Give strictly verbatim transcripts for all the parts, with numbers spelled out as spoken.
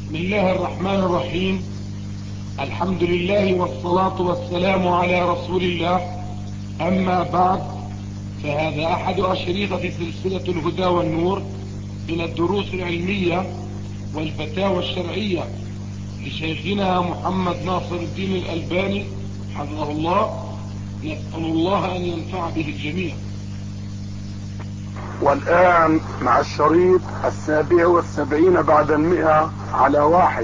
بسم الله الرحمن الرحيم. الحمد لله والصلاة والسلام على رسول الله. أما بعد، فهذا أحد أشرطة سلسلة الهدى والنور من الدروس العلمية والفتاوى الشرعية لشيخنا محمد ناصر الدين الألباني حفظه الله. نسأل الله أن ينفع به الجميع. والآن مع الشريط السابع والسبعين بعد المئة على واحد.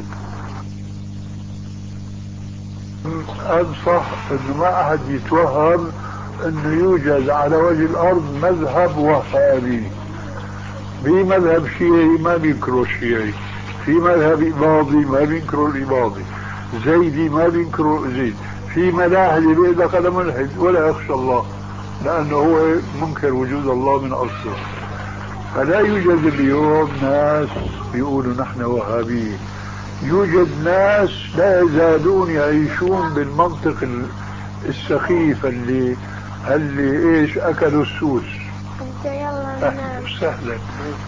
أنصح أنه ما أحد يتوهم أنه يوجد على وجه الأرض مذهب وهابي. في مذهب شيعي ما بينكروا الشيعي، في مذهب إباضي ما بينكروا الإباضي، زيدي ما بينكروا زيد، في ملاحدة بيقول هذا ملحد ولا يخشى الله لأنه هو منكر وجود الله من أصله. فلا يوجد اليوم ناس يقولوا نحن وهابيين، يوجد ناس لا يزالون يعيشون بالمنطق السخيف اللي اللي ايش اكلوا السوس. اهلا وسهلا.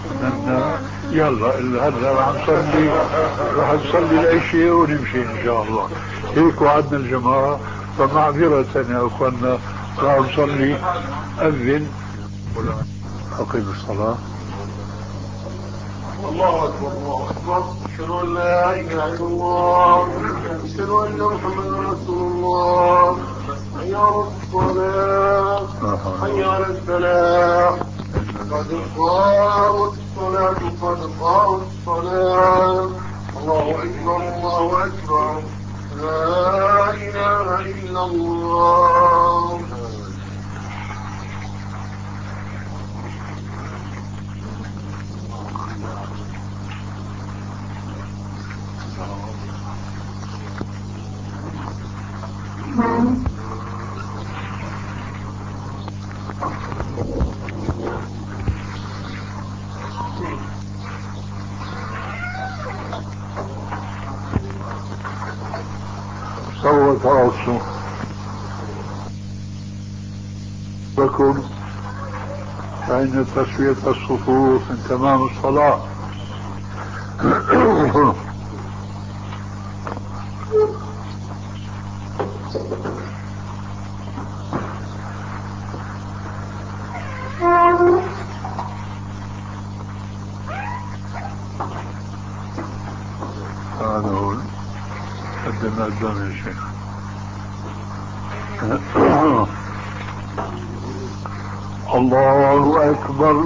يلا هلا راح نصلي راح نصلي العشاء ونمشي ان شاء الله. هيك وعدنا الجماعه، فمعذرة يا اخواننا راح نصلي. اذن اقيم الصلاه. الله أكبر الله أكبر. أشهد أن لا إله إلا الله، أشهد أن محمدا رسول الله. حي على الصلاة، حي على الفلاح، قد قامت الصلاة، قد قامت الصلاة. الله أكبر الله أكبر، لا إله إلا الله. صوت راسه لكم، فإن تسوية الصفوف من تمام الصلاة. هذا هو قدم قدام يا شيخ. الله أكبر.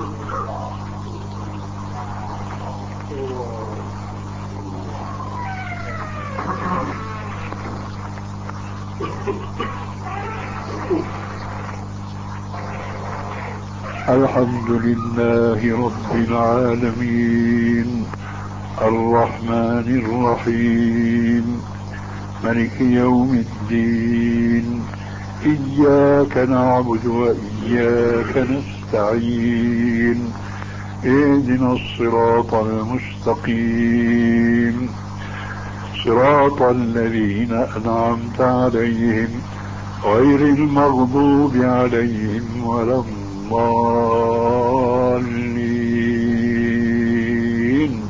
الحمد لله رب العالمين، الرحمن الرحيم، ملك يوم الدين، إياك نعبد وإياك نستعين، اهدنا الصراط المستقيم، صراط الذين أنعمت عليهم غير المغضوب عليهم ولا الضالين.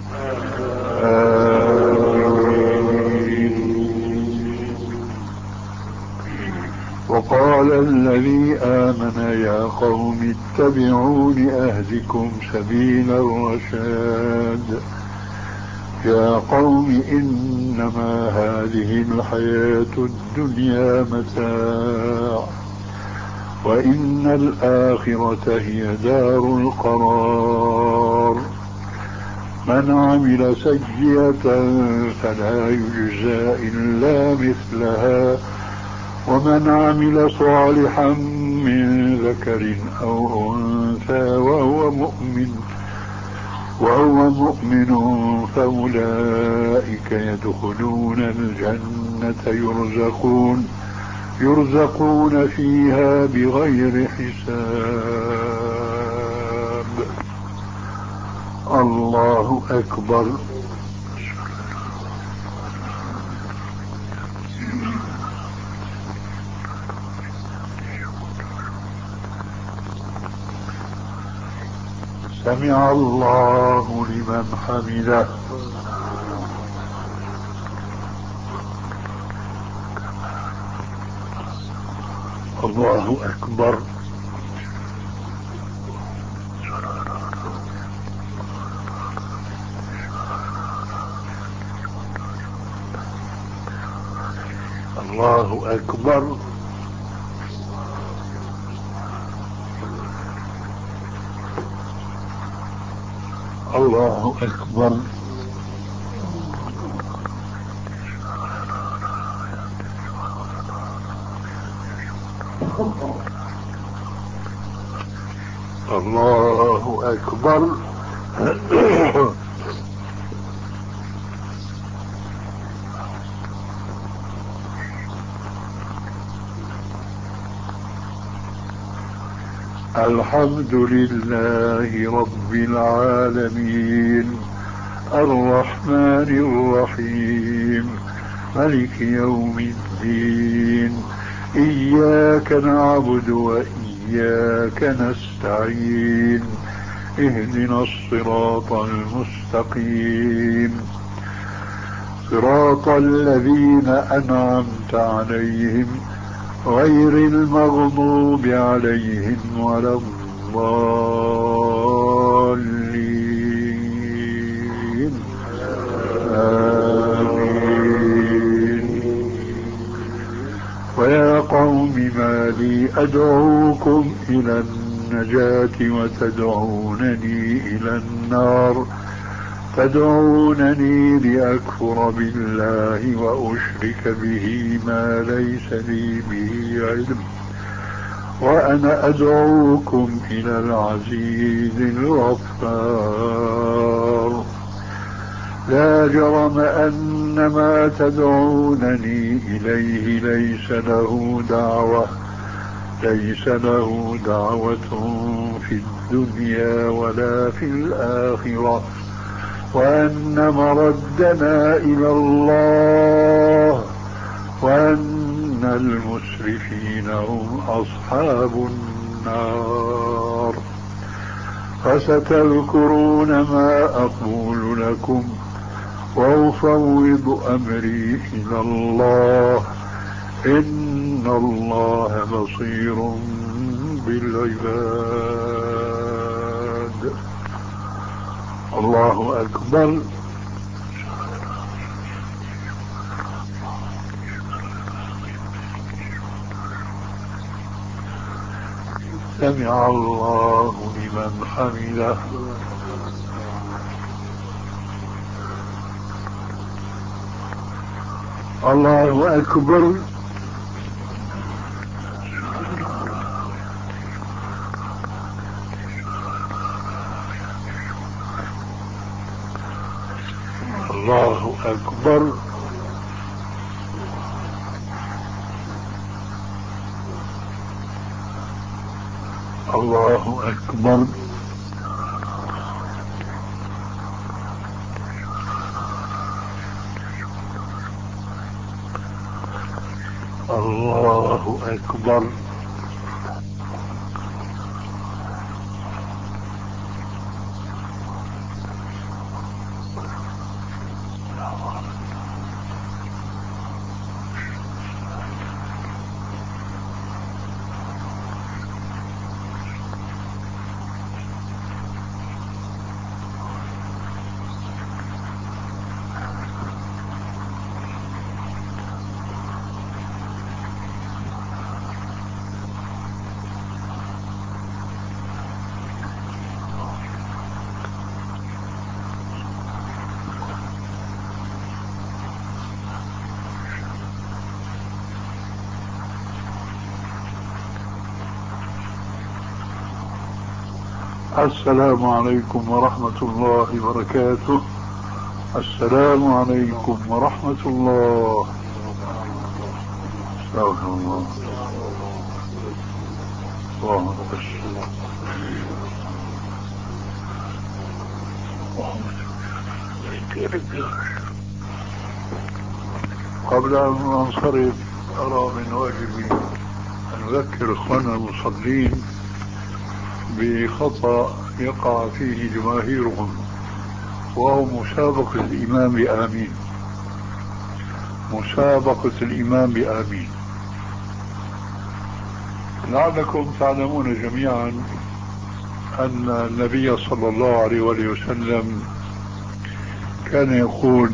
وقال الذي آمن يا قوم اتبعون أهدكم سبيل الرشاد. يا قوم إنما هذه الحياة الدنيا متاع، وإن الآخرة هي دار القرار. من عمل سيئة فلا يجزى إلا مثلها، ومن عمل صالحا من ذكر أو أنثى وهو مؤمن وهو مؤمن فأولئك يدخلون الجنة يرزقون يرزقون فيها بغير حساب. الله أكبر. سمع الله لمن حمده. الله أكبر. الله أكبر. الله أكبر. الله أكبر. الحمد لله رب العالمين الرحمن الرحيم ملك يوم الدين إياك نعبد وإياك نستعين اهدنا الصراط المستقيم صراط الذين أنعمت عليهم غير المغضوب عليهم ولا الضالين آمين. ويا قوم ما لي أدعوكم إلى النجاة وتدعونني إلى النار تدعونني لأكفر بالله وأشرك به ما ليس لي به علم وأنا أدعوكم إلى العزيز الغفار. لا جرم أن ما تدعونني إليه ليس له دعوة ليس له دعوة في الدنيا ولا في الآخرة وأن مردنا إلى الله وأن المسرفين هم أصحاب النار. فستذكرون ما أقول لكم وأفوض أمري إلى الله إن الله بصير بالعباد. الله أكبر. سمع الله لمن حمده. الله أكبر. الله أكبر. الله أكبر. الله أكبر. السلام عليكم ورحمة الله وبركاته. السلام عليكم ورحمة الله. استغفر الله. اللهم قبل أن ننصرف أرى من واجبي أن أذكر إخواننا المصلين بخطأ يقع فيه جماهيرهم وهو مسابقة الإمام بآمين. مسابقة الإمام بآمين لعلكم تعلمون جميعا أن النبي صلى الله عليه وآله وسلم كان يقول: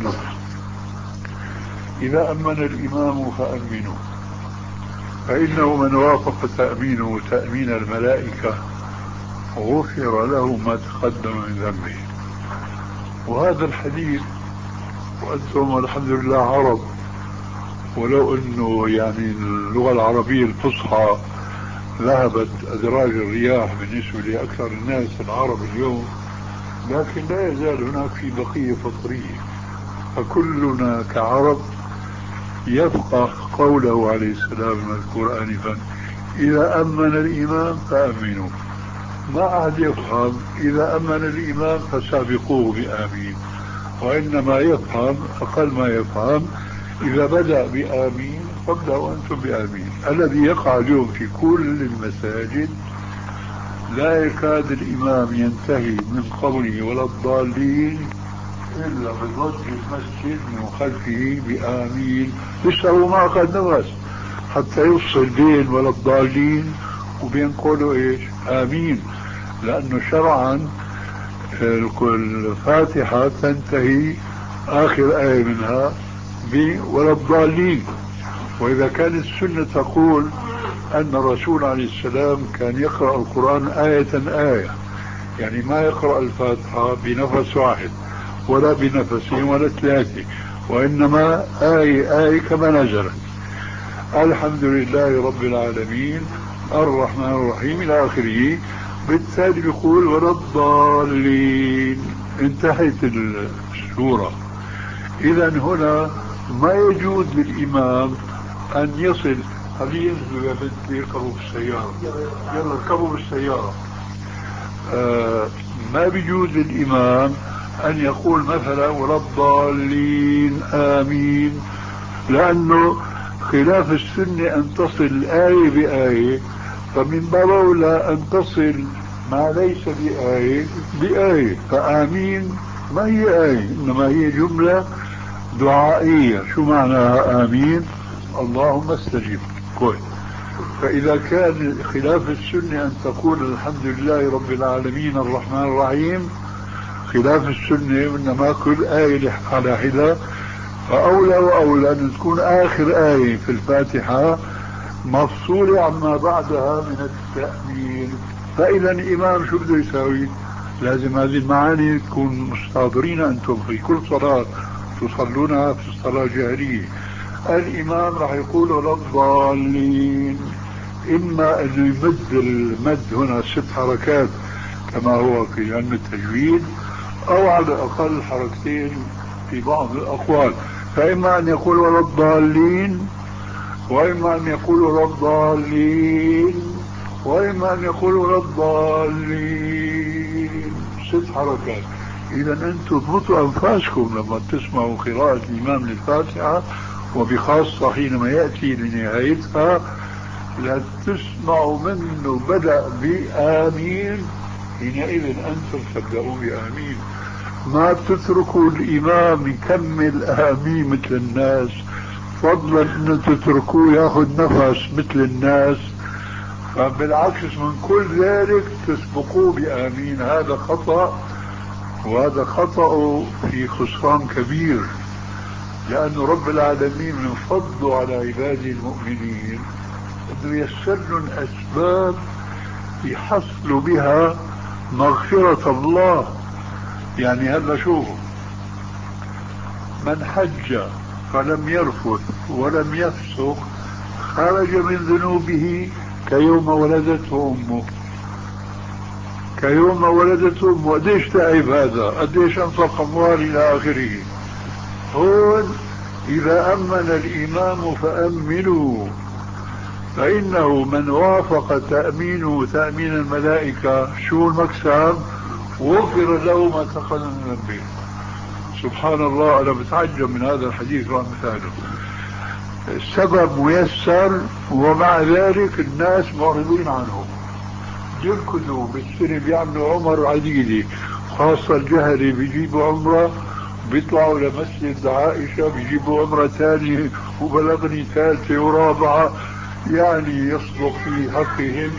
إذا أمن الإمام فأمنوا، فإنه من وافق تأمينه تأمين الملائكة غفر له ما تقدم من ذنبه. وهذا الحديث، وأنتم الحمد لله عرب، ولو أنه يعني اللغة العربية الفصحى ذهبت أدراج الرياح بالنسبة لأكثر الناس العرب اليوم، لكن لا يزال هناك في بقية فطرية، فكلنا كعرب يفقه قوله عليه السلام المذكور آنفا: إذا أمن الإمام فأمنوا. ما أحد يفهم إذا أمن الإمام فسابقوه بآمين، وإنما يفهم أقل ما يفهم إذا بدأ بآمين فابدأوا أنتم بآمين. الذي يقع اليوم في كل المساجد لا يكاد الإمام ينتهي من قوله ولا الضالين إلا بضج المسجد من خلفه بآمين، لسه هو ما أخذ نفس حتى يفصل بين ولا الضالين وبين قوله إيش آمين، لأنه شرعا الفاتحة تنتهي آخر آية منها ب ولا الضالين. وإذا كانت السنة تقول أن الرسول عليه السلام كان يقرأ القرآن آية آية، يعني ما يقرأ الفاتحة بنفس واحد ولا بنفسين ولا ثلاثة، وإنما آية آية كما نزلت: الحمد لله رب العالمين الرحمن الرحيم إلى آخره. بالتالي يقول ولا الضالين، انتهت السورة. إذا هنا ما يجوز للإمام أن يصل. هل ينزلوا يا بنتي يركبوا بالسيارة؟ يلا اركبوا بالسيارة. آه ما بيجوز للإمام أن يقول مثلا ولا الضالين آمين، لأنه خلاف السنة أن تصل آية بآية، فمن باب أولى أن تصل ما ليس بآية بآية. فآمين ما هي آية، إنما هي جملة دعائية. شو معناها آمين؟ اللهم استجب. كويس. فإذا كان خلاف السنة أن تقول الحمد لله رب العالمين الرحمن الرحيم، خلاف السنة إنما كل آية على حدة، فأولى وأولى أن تكون آخر آية في الفاتحة مفصولة عما بعدها من التأمين. فإذا الإمام شو بده يساوي؟ لازم هذه المعاني تكون مستحضرين أنتم في كل صلاة تصلونها في الصلاة الجهرية. الإمام راح يقول ولا الضالين، إما أن يمد المد هنا ست حركات كما هو في علم التجويد، أو على الأقل حركتين في بعض الأقوال. فإما أن يقول ولا الضالين، وإما أن يقول ولا الضالين، وإما أن يقول ولا الضالين، ست حركات. إذا أنتم اضبطوا أنفاسكم لما تسمعوا قراءة الإمام للفاتحة، وبخاصة حينما يأتي لنهايتها لا تسمعوا منه بدأ بآمين، حينئذ أنتم تبدأوا بآمين. ما تتركوا الإمام يكمل آمين مثل الناس، فضلا أن تتركوه ياخذ نفس مثل الناس، فبالعكس من كل ذلك تسبقوه بآمين. هذا خطأ، وهذا خطأ في خسران كبير، لأن رب العالمين من فضله على عباده المؤمنين أنه يسر لهم أسباب يحصلوا بها مغفرة الله. يعني هذا شوفوا، من حج فلم يرفث ولم يفسق خرج من ذنوبه كيوم ولدته أمه. كيوم ولدته أمه، قديش تعب هذا، قديش أنفق أموال إلى آخره. هون إذا أمن الإمام فأمنوا، فإنه من وافق تأمينه تأمين الملائكة شو المكسب؟ غفر له ما تقدم من ذنبه. سبحان الله، أنا بتعجب من هذا الحديث وأمثاله. السبب ميسر، ومع ذلك الناس معرضين عنه، يركضوا بالسنة بيعملوا عمر عديدة، خاصة الجهري بيجيبوا عمرة بيطلعوا لمسجد عائشة بيجيبوا عمرة ثانية وبلغني ثالثة ورابعة، يعني يصدق في حقهم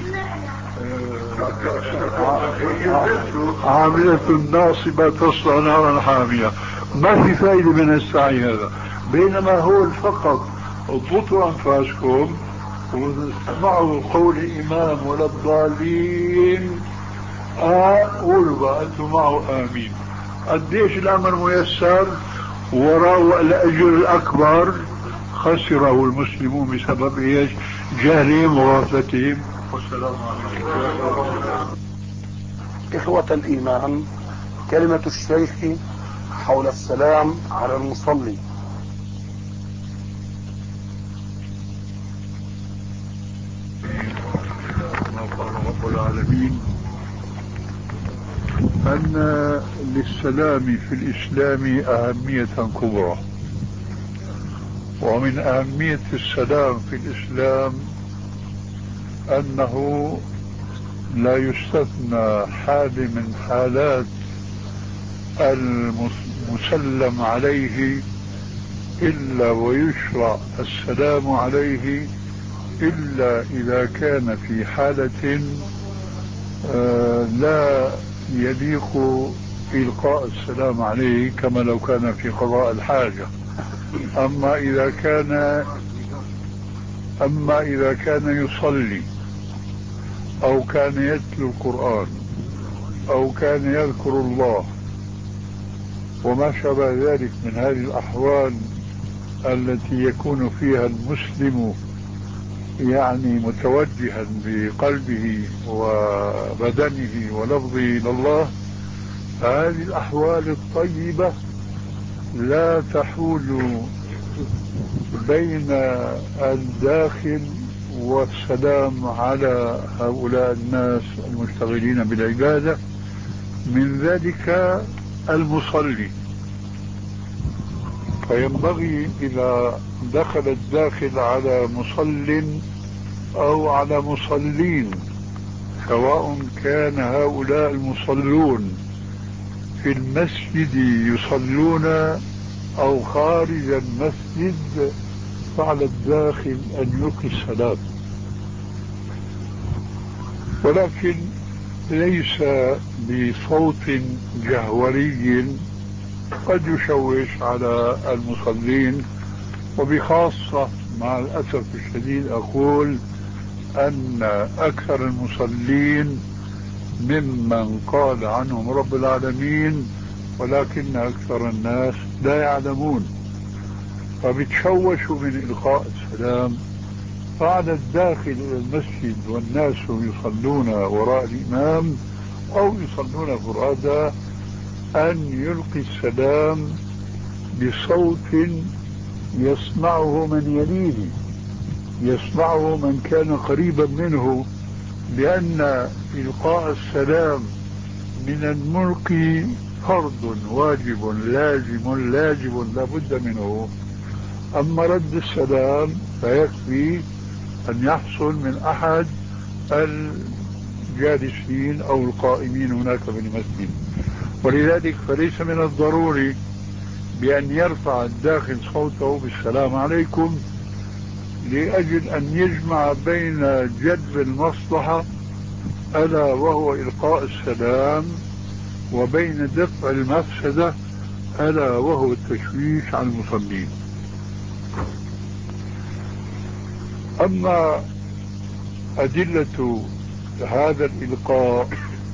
عاملة ناصبة تصلى نارا حامية. ما في فائدة من السعي هذا، بينما هو فقط اضبطوا أنفاسكم واسمعوا قول الإمام ولا الضالين، قولوا بقى أنتم معه آمين. قديش الأمر ميسر وراء الأجر الأكبر خسره المسلمون بسبب إيش؟ جهلهم وغفلتهم. والسلام عليكم. إخوة الإيمان، كلمة الشيخ حول السلام على المصلي. ما قال رب العالمين أن للسلام في الإسلام أهمية كبرى، ومن أهمية السلام في الإسلام أنه لا يستثنى حال من حالات المسلم عليه إلا ويشرع السلام عليه إلا إذا كان في حالة لا يليق إلقاء السلام عليه، كما لو كان في قضاء الحاجة. أما إذا كان أما إذا كان يصلي أو كان يتلو القرآن أو كان يذكر الله وما شابه ذلك من هذه الأحوال التي يكون فيها المسلم يعني متوجها بقلبه وبدنه ولفظه إلى الله، هذه الأحوال الطيبة لا تحول بين الداخل والسلام على هؤلاء الناس المشتغلين بالعبادة، من ذلك المصلي. فينبغي إذا دخل الداخل على مصل أو على مصلين، سواء كان هؤلاء المصلون في المسجد يصلون أو خارج المسجد، فعلى الداخل أن يلقي السلام، ولكن ليس بصوت جهوري قد يشوش على المصلين. وبخاصة مع الأسف الشديد أقول أن أكثر المصلين ممن قال عنهم رب العالمين ولكن أكثر الناس لا يعلمون، فبتشوشوا من إلقاء السلام. فعلى الداخل إلى المسجد والناس يصلون وراء الإمام أو يصلون فرادى أن يلقي السلام بصوت يسمعه من يليه، يسمعه من كان قريبا منه، لأن إلقاء السلام من الملقي فرض واجب لازم لازم لا بد منه. أما رد السلام فيكفي أن يحصل من أحد الجالسين أو القائمين هناك في المسجد. ولذلك فليس من الضروري بأن يرفع الداخل صوته بالسلام عليكم لأجل أن يجمع بين جلب المصلحة ألا وهو إلقاء السلام وبين دفع المفسدة ألا وهو التشويش على المصلين. أما أدلة هذا الإلقاء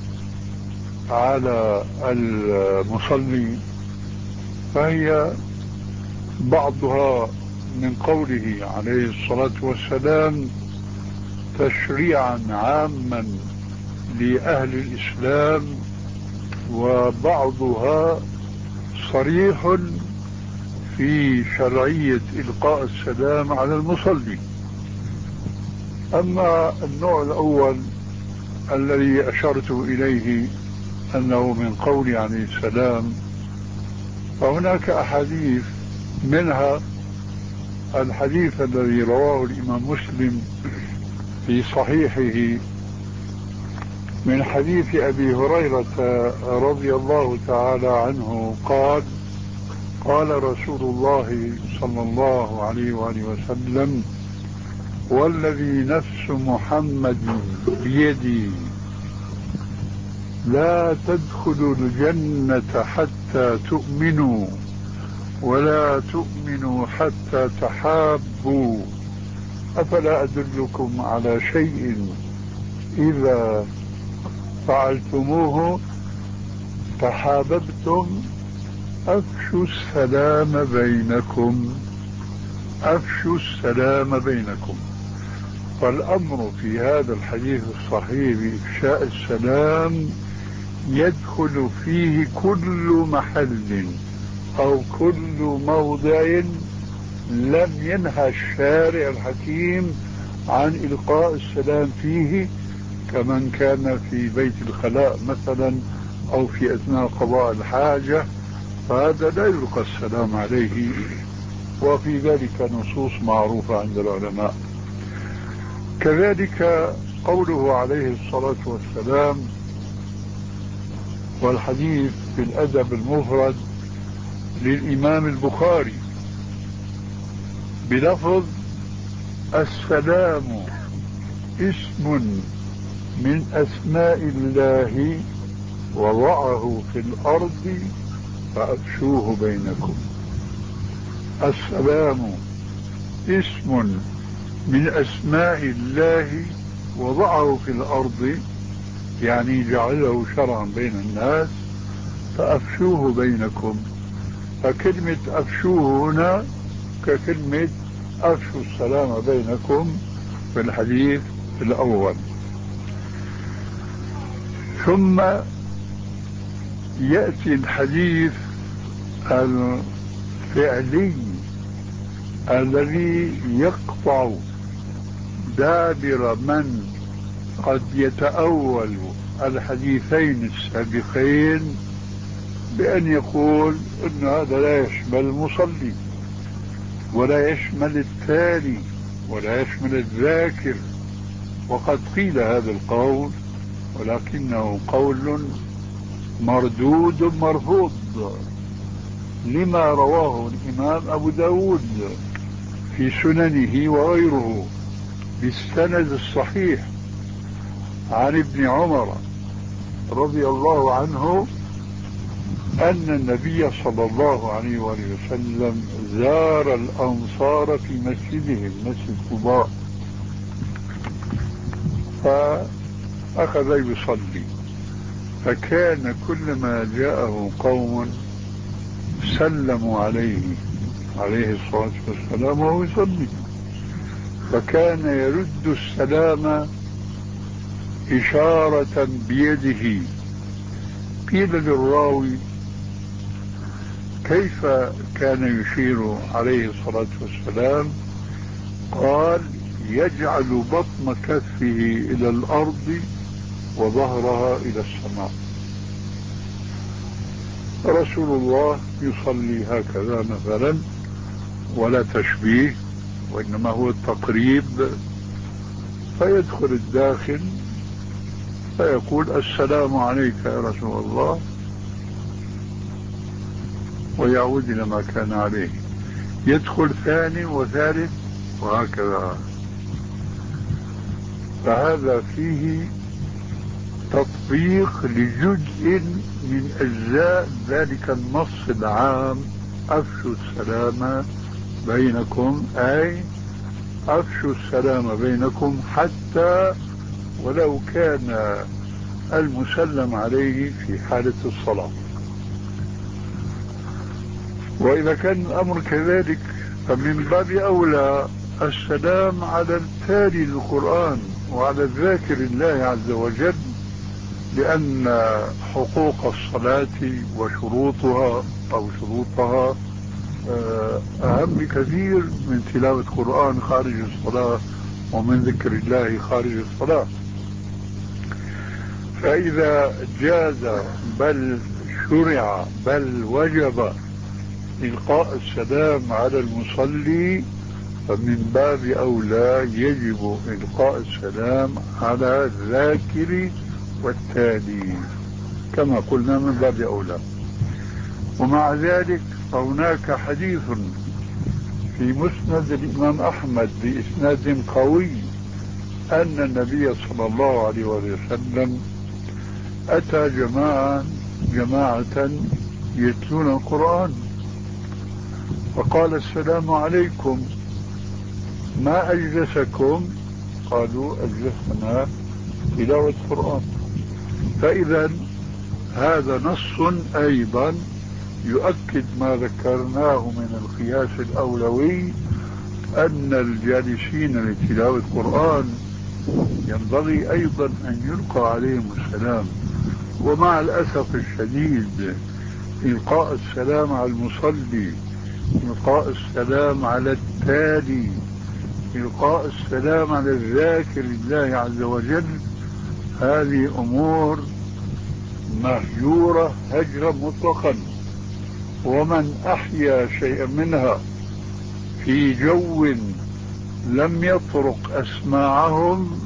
على المصلي فهي بعضها من قوله عليه الصلاة والسلام تشريعا عاما لأهل الإسلام، وبعضها صريح في شرعية إلقاء السلام على المصلي. أما النوع الأول الذي أشرت إليه أنه من قول عليه السلام، فهناك أحاديث، منها الحديث الذي رواه الإمام مسلم في صحيحه من حديث أبي هريرة رضي الله تعالى عنه قال قال رسول الله صلى الله عليه وآله وسلم والذي نفس محمد بيدي لا تدخلوا الجنة حتى تؤمنوا ولا تؤمنوا حتى تحابوا أفلا أدلكم على شيء إذا فعلتموه تحاببتم أفشوا السلام بينكم أفشوا السلام بينكم. فالأمر في هذا الحديث الصحيح بإفشاء السلام يدخل فيه كل محل أو كل موضع لم ينهى الشارع الحكيم عن إلقاء السلام فيه، كمن كان في بيت الخلاء مثلا أو في أثناء قضاء الحاجة، فهذا لا يلقى السلام عليه، وفي ذلك نصوص معروفة عند العلماء. كذلك قوله عليه الصلاة والسلام، والحديث في الأدب المفرد للإمام البخاري بلفظ السلام اسم من أسماء الله وضعه في الأرض فأفشوه بينكم. السلام اسم من أسماء الله وضعه في الأرض، يعني جعله شرعا بين الناس، فأفشوه بينكم. فكلمة أفشوه هنا ككلمة أفشوا السلام بينكم في الحديث الأول. ثم يأتي الحديث الفعلي الذي يقطع دابر من قد يتأول الحديثين السابقين بأن يقول إن هذا لا يشمل المصلي ولا يشمل التالي ولا يشمل الذاكر. وقد قيل هذا القول، ولكنه قول مردود مرفوض لما رواه الإمام أبو داود في سننه وغيره بالسند الصحيح عن ابن عمر رضي الله عنه أن النبي صلى الله عليه وآله وسلم زار الأنصار في مسجدهم مسجد قباء، فأخذ يصلي، فكان كلما جاءه قوم سلموا عليه عليه الصلاة والسلام وهو يصلي، فكان يرد السلام إشارة بيده. قيل للراوي كيف كان يشير عليه الصلاة والسلام؟ قال يجعل بطن كفه إلى الأرض وظهرها إلى السماء. رسول الله يصلي هكذا مثلا، ولا تشبيه وإنما هو التقريب، فيدخل الداخل فيقول السلام عليك يا رسول الله ويعود إلى ما كان عليه، يدخل ثاني وثالث وهكذا. فهذا فيه تطبيق لجزء من أجزاء ذلك النص العام أفشوا السلام بينكم، أي أفشوا السلام بينكم حتى ولو كان المسلم عليه في حالة الصلاة. وإذا كان الأمر كذلك فمن باب أولى السلام على التالي للقرآن وعلى الذاكر الله عز وجل، لأن حقوق الصلاة وشروطها أو شروطها أهم بكثير من تلاوة القرآن خارج الصلاة ومن ذكر الله خارج الصلاة. فإذا جاز بل شرع بل وجب إلقاء السلام على المصلي، فمن باب أولى يجب إلقاء السلام على الذاكر والتالي كما قلنا من باب أولى. ومع ذلك فهناك حديث في مسند الإمام أحمد بإسناد قوي أن النبي صلى الله عليه وسلم أتى جماعة جماعة يتلون القرآن فقال السلام عليكم ما أجلسكم؟ قالوا أجلسنا تلاوة القرآن. فإذا هذا نص أيضا يؤكد ما ذكرناه من القياس الأولوي أن الجالسين لتلاوة القرآن ينبغي أيضا أن يلقى عليهم السلام. ومع الأسف الشديد إلقاء السلام على المصلي، إلقاء السلام على التالي، إلقاء السلام على الذاكر لله عز وجل، هذه أمور مهجورة هجرا مطلقا. ومن أحيا شيئا منها في جو لم يطرق أسماعهم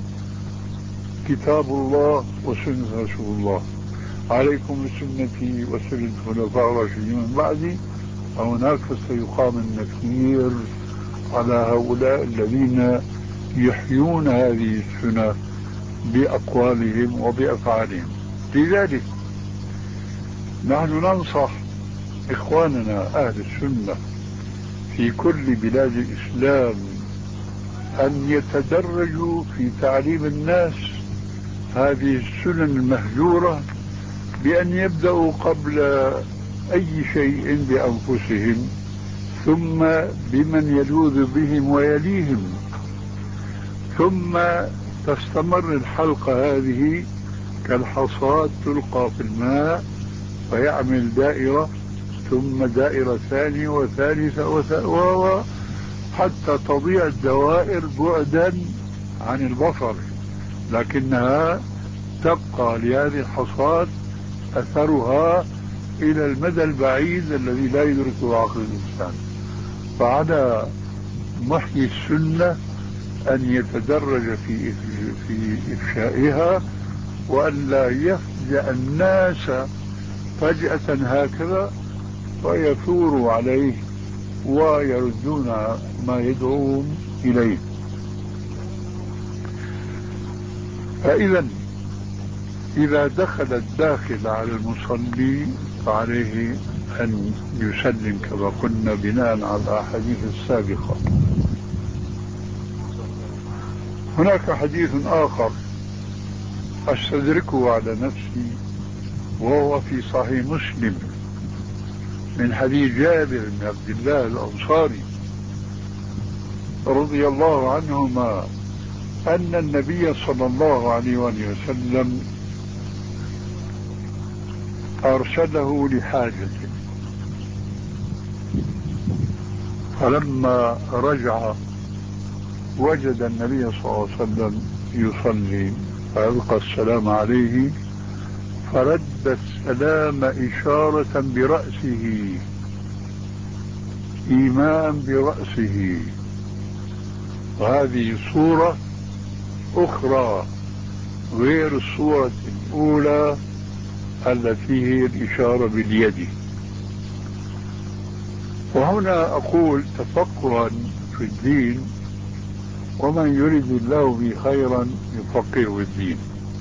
كتاب الله وسنة رسول الله. عليكم بسنتي وسنة الخلفاء الراشدين من بعدي، هناك سيقام النكير على هؤلاء الذين يحيون هذه السنة بأقوالهم وبأفعالهم. لذلك نحن ننصح إخواننا أهل السنة في كل بلاد الإسلام أن يتدرجوا في تعليم الناس هذه السنن المهجورة، بأن يبدأوا قبل أي شيء بأنفسهم، ثم بمن يلوذ بهم ويليهم، ثم تستمر الحلقة هذه كالحصاد تلقى في الماء ويعمل دائرة، ثم دائرة ثانية وثالثة وثالثة حتى تضيع الدوائر بعدا عن البصر، لكنها تبقى لهذه الحصاد أثرها إلى المدى البعيد الذي لا يدركه عقل الإنسان. فعلى محيي السنة أن يتدرج في في إفشائها، وأن لا يفجأ الناس فجأة هكذا ويثوروا عليه ويردون ما يدعوهم إليه. فإذا إذا دخل الداخل على المصلي فعليه أن يسلم كما قلنا بناء على الأحاديث السابقة. هناك حديث آخر أستدركه على نفسي وهو في صحيح مسلم من حديث جابر بن عبد الله الأنصاري رضي الله عنهما أن النبي صلى الله عليه وسلم أرسله لحاجة، فلما رجع وجد النبي صلى الله عليه وسلم يصلي فألقى السلام عليه، فرد السلام إشارة برأسه، إيماء برأسه. وهذه صورة أخرى غير الصورة الأولى التي هي الإشارة باليد. وهنا أقول تفقها في الدين، ومن يريد الله به خيرا يفقهه في الدين.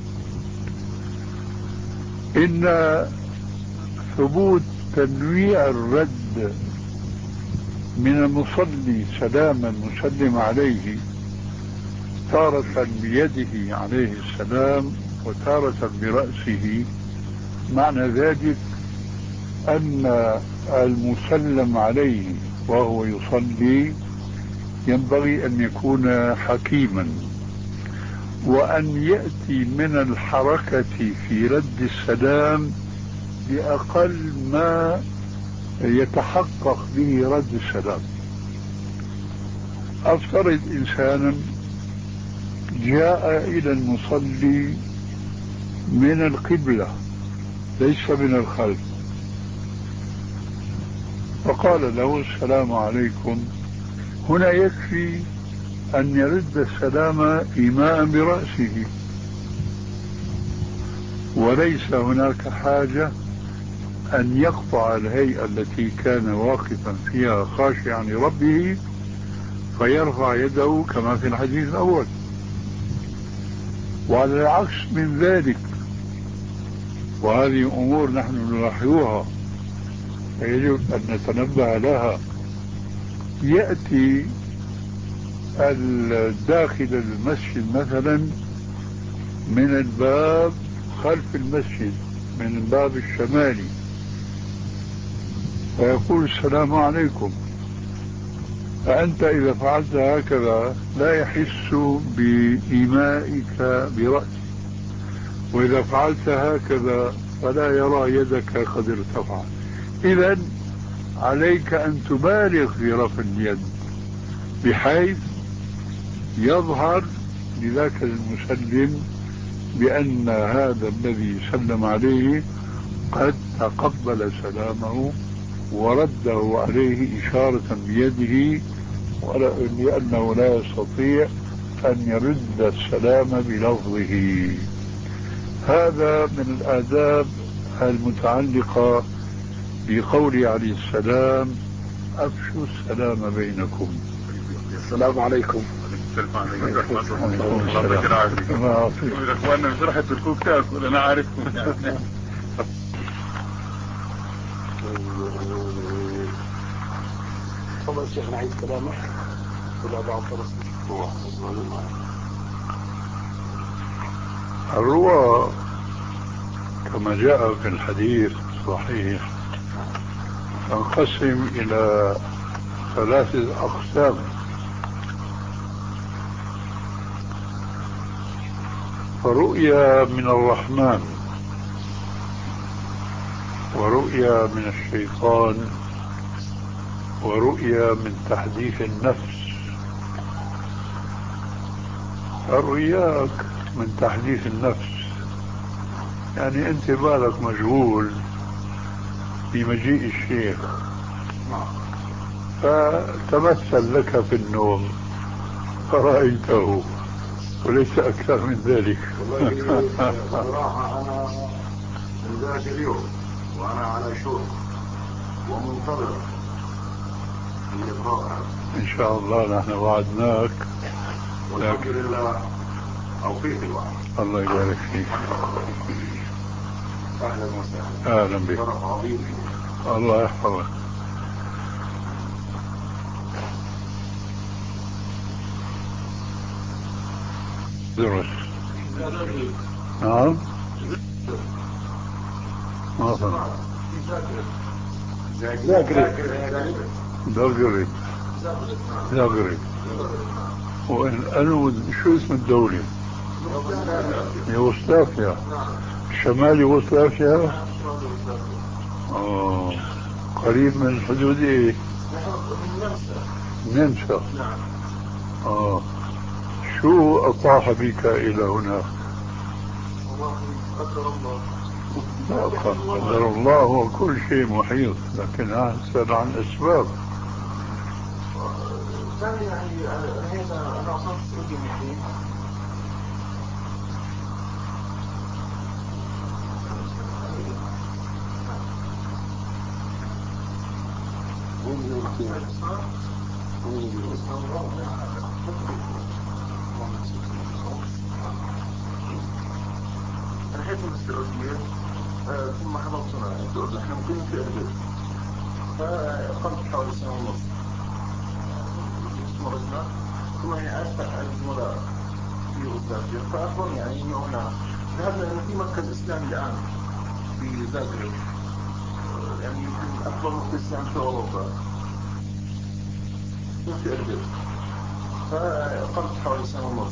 إن ثبوت تنويع الرد من المصلي سلاما مسلم عليه تارة بيده عليه السلام وتارة برأسه، معنى ذلك أن المسلم عليه وهو يصلي ينبغي أن يكون حكيما، وأن يأتي من الحركة في رد السلام بأقل ما يتحقق به رد السلام. أفترض إنسانا جاء إلى المصلي من القبلة ليس من الخلف، فقال له السلام عليكم، هنا يكفي أن يرد السلام إيماء برأسه، وليس هناك حاجة أن يقطع الهيئة التي كان واقفا فيها خاشعا لربه فيرفع يده كما في الحديث الأول. وعلى العكس من ذلك، وهذه أمور نحن نلاحظها فيجب أن نتنبه لها، يأتي الداخل المسجد مثلا من الباب خلف المسجد من الباب الشمالي فيقول السلام عليكم، فأنت إذا فعلت هكذا لا يحس بإيمائك برأسك، وإذا فعلت هكذا فلا يرى يدك قد ارتفعت. إذن عليك أن تبالغ في رفع اليد بحيث يظهر لذاك المسلم بأن هذا الذي سلم عليه قد تقبل سلامه ورده عليه إشارة بيده، لأنه لا يستطيع أن يرد السلام بلفظه. هذا من الآداب المتعلقة بقوله عليه السلام: أفشوا السلام بينكم. السلام عليكم. السلام عليكم. الله يعافيك. يا اخواننا مش راح تتركوك تاكل، انا عارفكم يعني. تفضل شيخ نعيد كلامك ولا بعض درس الرؤى كما جاء في الحديث الصحيح تنقسم إلى ثلاثة أقسام. فرؤيا من الرحمن، ورؤيا من الشيطان، ورؤيا من تحديث النفس. فرؤياك من تحديث النفس يعني أنت بالك مشغول بمجيء الشيخ فتمثل لك في النوم فرأيته وليس أكثر من ذلك. والله صراحة أنا من ذاك اليوم وأنا على شوق ومنتظر اللقاء إن شاء الله. نحن وعدناك والحمد لله أوفيت الوعد. الله يبارك فيك. أهلا وسهلا. أهلا بك. شرف عظيم. الله يحفظك. درس. نعم. ما فهم. زاغرب. زاغرب. زاغرب. وإن قالوا شو اسم الدولة؟ يوغوسلافيا. شمال يوغوسلافيا. آه. قريب من حدود ايه؟ النمسا. نعم. آه. شو أطاح بك إلى هنا؟ والله قدر الله. لا قدر الله، هو كل شيء محيط، لكن أسأل عن أسباب. كان يعني هنا أنا وصلت سعودي الحين. أنا حيث من السعودية ثم حضرتنا يعني سعودية، احنا مقيمين في أربيل، فأقمت حوالي سنة ونص. مرضنا ثم يعني عرفت عن الزملاء في يوغوسلافيا فأخبرني يعني إنه هنا ذهبنا إنه في مركز إسلامي الآن في زاغرب، يعني يمكن أكبر مركز إسلامي في أوروبا في أربيل، فأقمت حوالي سنة ونص.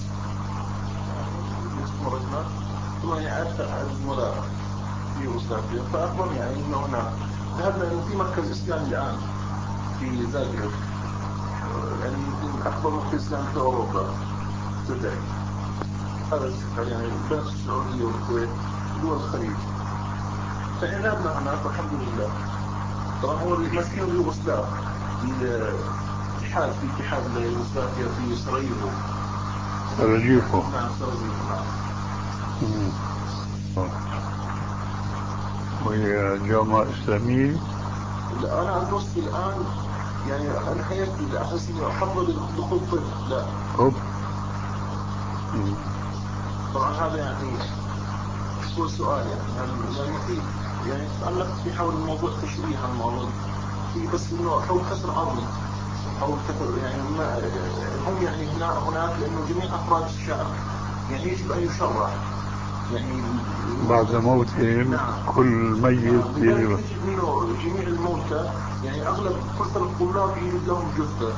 مرضنا ثم يعني عرفت عن الزملاء في يوغوسلافيا فأخبرني يعني إنه هنا ذهبنا إنه في مركز إسلامي الآن في زاغرب، يعني يمكن أكبر مركز إسلامي في أوروبا تدعي. هذا السفر يعني بين السعودية والكويت ودول الخليج. فإحنا ذهبنا هناك والحمد لله. طبعا هو المسكين اليوغوسلاف في اتحاد في اتحاد يوغوسلافيا في سراييفو. سراييفو. نعم سراييفو. نعم. وهي جامعة إسلامية. أنا أدرس الآن يعني أنا حياتي أحس إني أفضل دخول طب لا. طب طبعا هذا يعني هو سؤال يعني يعني في يعني تألقت في حول الموضوع تشريح عن الموضوع في بس إنه حول كسر عظم أو كسر يعني ما هم يعني هنا هناك لأنه جميع أفراد الشعب يعني يجب أن يشرح يعني بعد موتهم. نعم. كل ميت يجب انه جميع الموتى يعني اغلب كثر الطلاب يوجد لهم جثه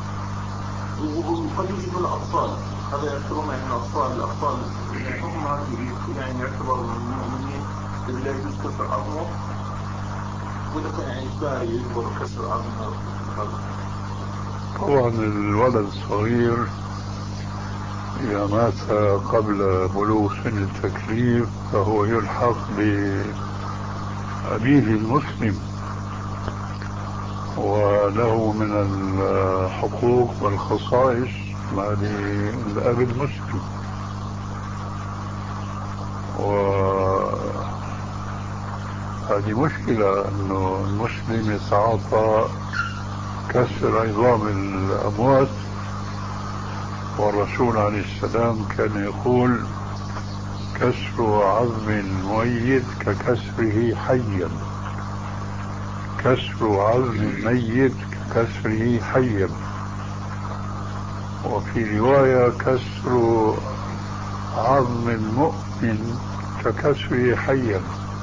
وقد يوجد من الاطفال هذا يعتبرون يعني الاطفال الاطفال يعني هم يعني يعتبر من المؤمنين الذي لا يجوز كسر عظمه واذا كان يعني اجباري يجبر كسر عظمه. طبعا الولد الصغير إذا مات قبل بلوغ سن التكليف فهو يلحق بأبيه المسلم وله من الحقوق والخصائص مع الأب المسلم. وهذه مشكلة أنه المسلم يتعاطى كسر عظام الأموات، والرسول عليه السلام كان يقول كسر عظم الميت ككسره حيا، كسر عظم الميت ككسره حيا. وفي رواية كسر عظم المؤمن ككسره حيا.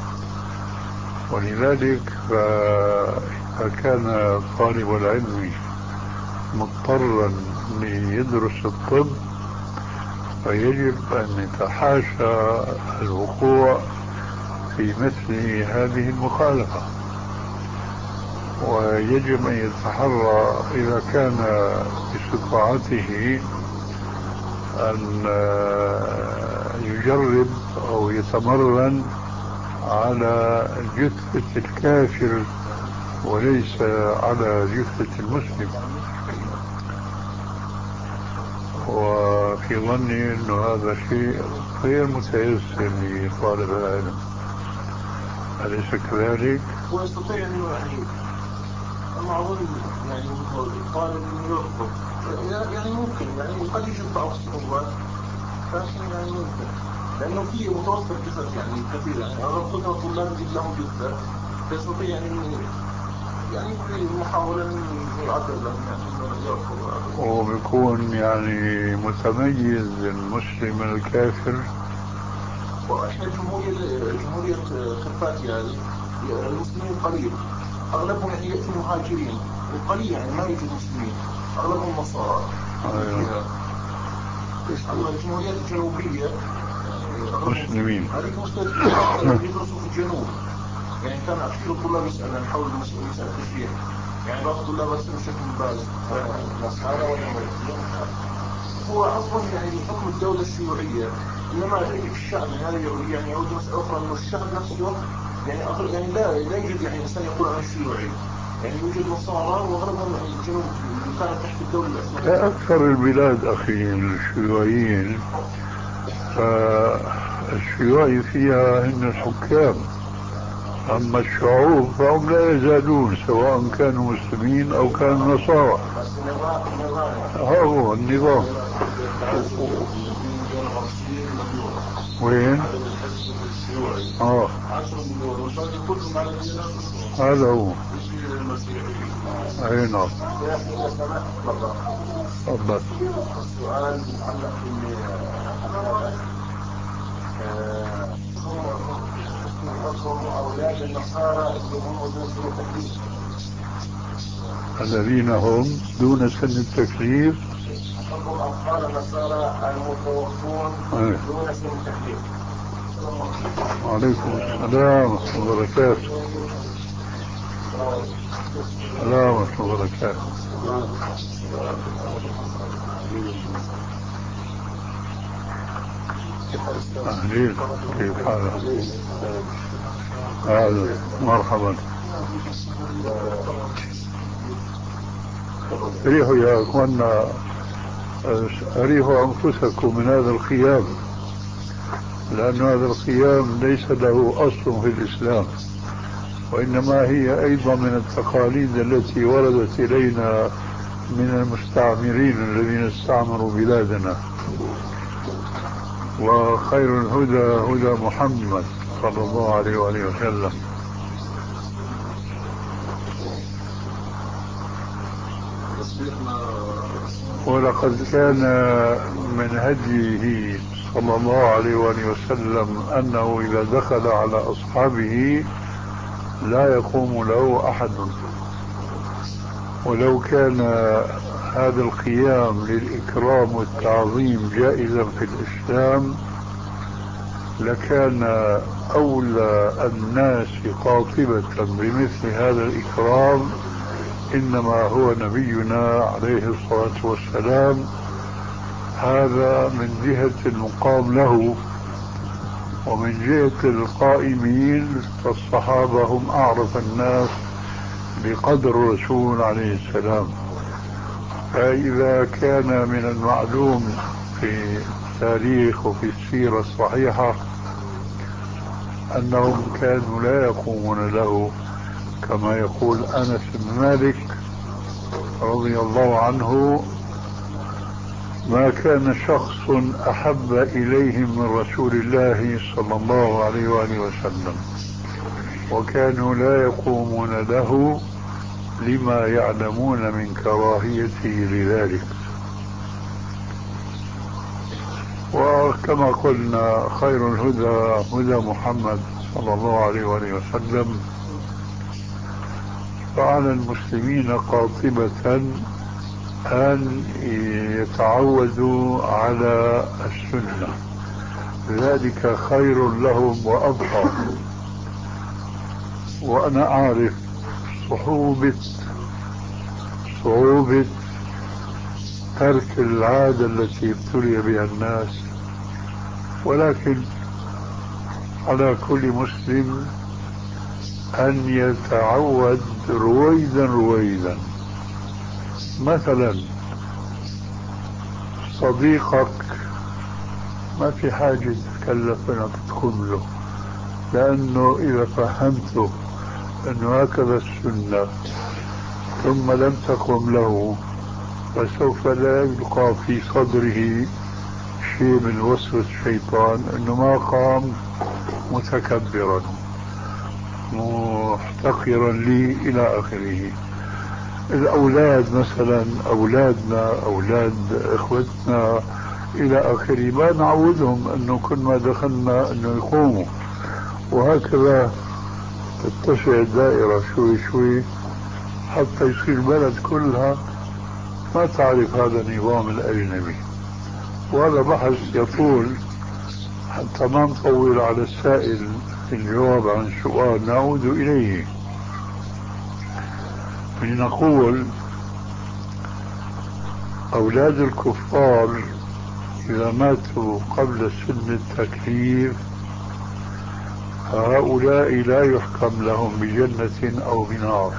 ولذلك فإذا كان طالب العلم مضطرا ليدرس الطب فيجب أن يتحاشى الوقوع في مثل هذه المخالفة، ويجب أن يتحرى إذا كان باستطاعته أن يجرب أو يتمرن على جثة الكافر وليس على جثة المسلم. وفي ظني أنه هذا شيء غير متيسر لطالب العلم، أليس كذلك؟ ويستطيع أنه يعني أنا أظن يعني الطالب أنه يرفض يعني ممكن يعني قد يجب بعض الصعوبات لكن يعني ممكن لأنه في متوفر جثث يعني كثير يعني أغلب قدرة الطلاب يجب لهم جثة فيستطيع يعني يعني محاولة يعدل لهم يعني يرفض. وبيكون يعني متميز المسلم من الكافر. وإحنا جمهورية جمهورية خرفاتي هذه المسلمين قليل أغلبهم يعني يأتوا مهاجرين وقليل يعني ما يوجد مسلمين أغلبهم نصارى. أيوة. أما الجمهوريات الجنوبية مسلمين هذيك مسلمين يدرسوا في الجنوب يعني كان أكثر الطلاب يسأل عن حول مسألة التشريع يعني بعض الطلاب أسألوا بشكل مبالغ نصارى ولا مسلمين. هو أصلا يعني حكم الدولة الشيوعية إنما الشعب يعني يعني يعود مسألة أخرى إنه الشعب نفسه يعني يعني لا لا يوجد يعني إنسان يقول أنا شيوعي يعني يوجد نصارى وغالبهم يعني الجنوب اللي كانت تحت الدولة العثمانية. أكثر البلاد أخي الشيوعيين فالشيوعي فيها هن الحكام، أما الشعوب فهم لا يزالون سواء كانوا مسلمين أو كانوا نصارى. هو النظام. وين؟ آه. هذا هو. أي نعم. تفضل. السؤال يتعلق بأولاد النصارى الذين هم دون سن التكليف. حكم أطفال النصارى المتوفون دون سن التكليف. وعليكم السلام ورحمة الله وبركاته. السلام ورحمة الله وبركاته. أهلين، كيف حالك؟ أهلا مرحبا. أريحوا يا أخوانا، أريحوا أنفسكم من هذا الخيام، لأن هذا الخيام ليس له أصل في الإسلام، وإنما هي أيضا من التقاليد التي وردت إلينا من المستعمرين الذين استعمروا بلادنا. وخير الهدى هدى محمد صلى الله عليه وآله وسلم. ولقد كان من هديه صلى الله عليه وآله وسلم أنه إذا دخل على أصحابه لا يقوم له أحد. ولو كان هذا القيام للإكرام والتعظيم جائزا في الإسلام لكان أولى الناس قاطبة بمثل هذا الإكرام إنما هو نبينا عليه الصلاة والسلام. هذا من جهة المقام له، ومن جهة القائمين فالصحابة هم أعرف الناس بقدر الرسول عليه السلام. فإذا كان من المعلوم في التاريخ وفي السيرة الصحيحة أنهم كانوا لا يقومون له، كما يقول أنس بن مالك رضي الله عنه: ما كان شخص أحب إليهم من رسول الله صلى الله عليه وآله وسلم، وكانوا لا يقومون له لما يعلمون من كراهيته لذلك. وكما قلنا خير الهدى هدى محمد صلى الله عليه وآله وسلم. فعلى المسلمين قاطبة أن يتعودوا على السنة، ذلك خير لهم وأبقى. وأنا أعرف صعوبة صعوبة ترك العادة التي ابتلي بها الناس، ولكن على كل مسلم أن يتعود رويدا رويدا. مثلا صديقك ما في حاجة تتكلف انك تدخل له، لأنه إذا فهمته أنه هكذا السنة ثم لم تقم له فسوف لا يبقى في صدره شيء من وسوسة الشيطان أنه ما قام متكبرا محتقرا لي إلى آخره. الأولاد مثلا، أولادنا أولاد إخوتنا إلى آخره، ما نعودهم أنه كل ما دخلنا أنه يقوموا، وهكذا تتسع الدائرة شوي شوي حتى يصير البلد كلها ما تعرف هذا النظام الأجنبي. وهذا بحث يطول حتى ما نطول على السائل الجواب عن السؤال، نعود إليه. لنقول أولاد الكفار إذا ماتوا قبل سن التكليف هؤلاء لا يحكم لهم بجنة أو بنار.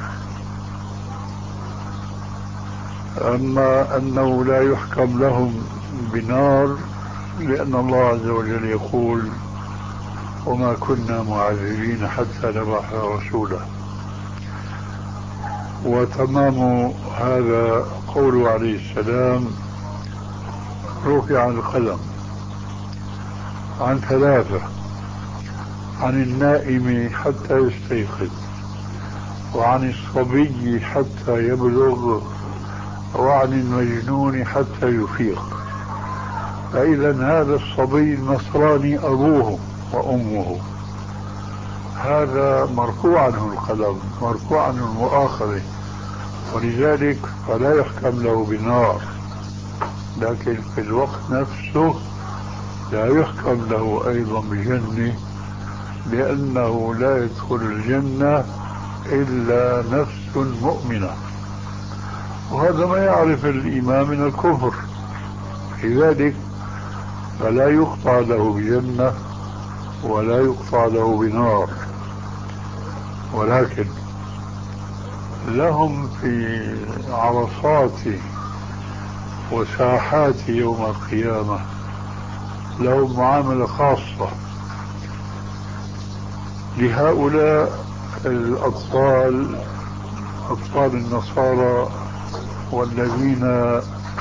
أما أنه لا يحكم لهم بنار لأن الله عز وجل يقول: وما كنا معذبين حتى نبعث رسولا. وتمام هذا قوله عليه السلام: رفع القلم عن ثلاثة: عن النائم حتى يستيقظ، وعن الصبي حتى يبلغ، وعن المجنون حتى يفيق. فإذا هذا الصبي النصراني أبوه وأمه، هذا مرفوع عنه القلم، مرفوع عنه المؤاخذة، ولذلك فلا يحكم له بالنار. لكن في الوقت نفسه لا يحكم له أيضا بجنة، لأنه لا يدخل الجنة إلا نفس مؤمنة، وهذا ما يعرف الإيمان من الكفر. لذلك فلا يقطع له بجنة ولا يقطع له بنار. ولكن لهم في عرصات وساحات يوم القيامة لهم معاملة خاصة. لهؤلاء الأطفال أطفال النصارى والذين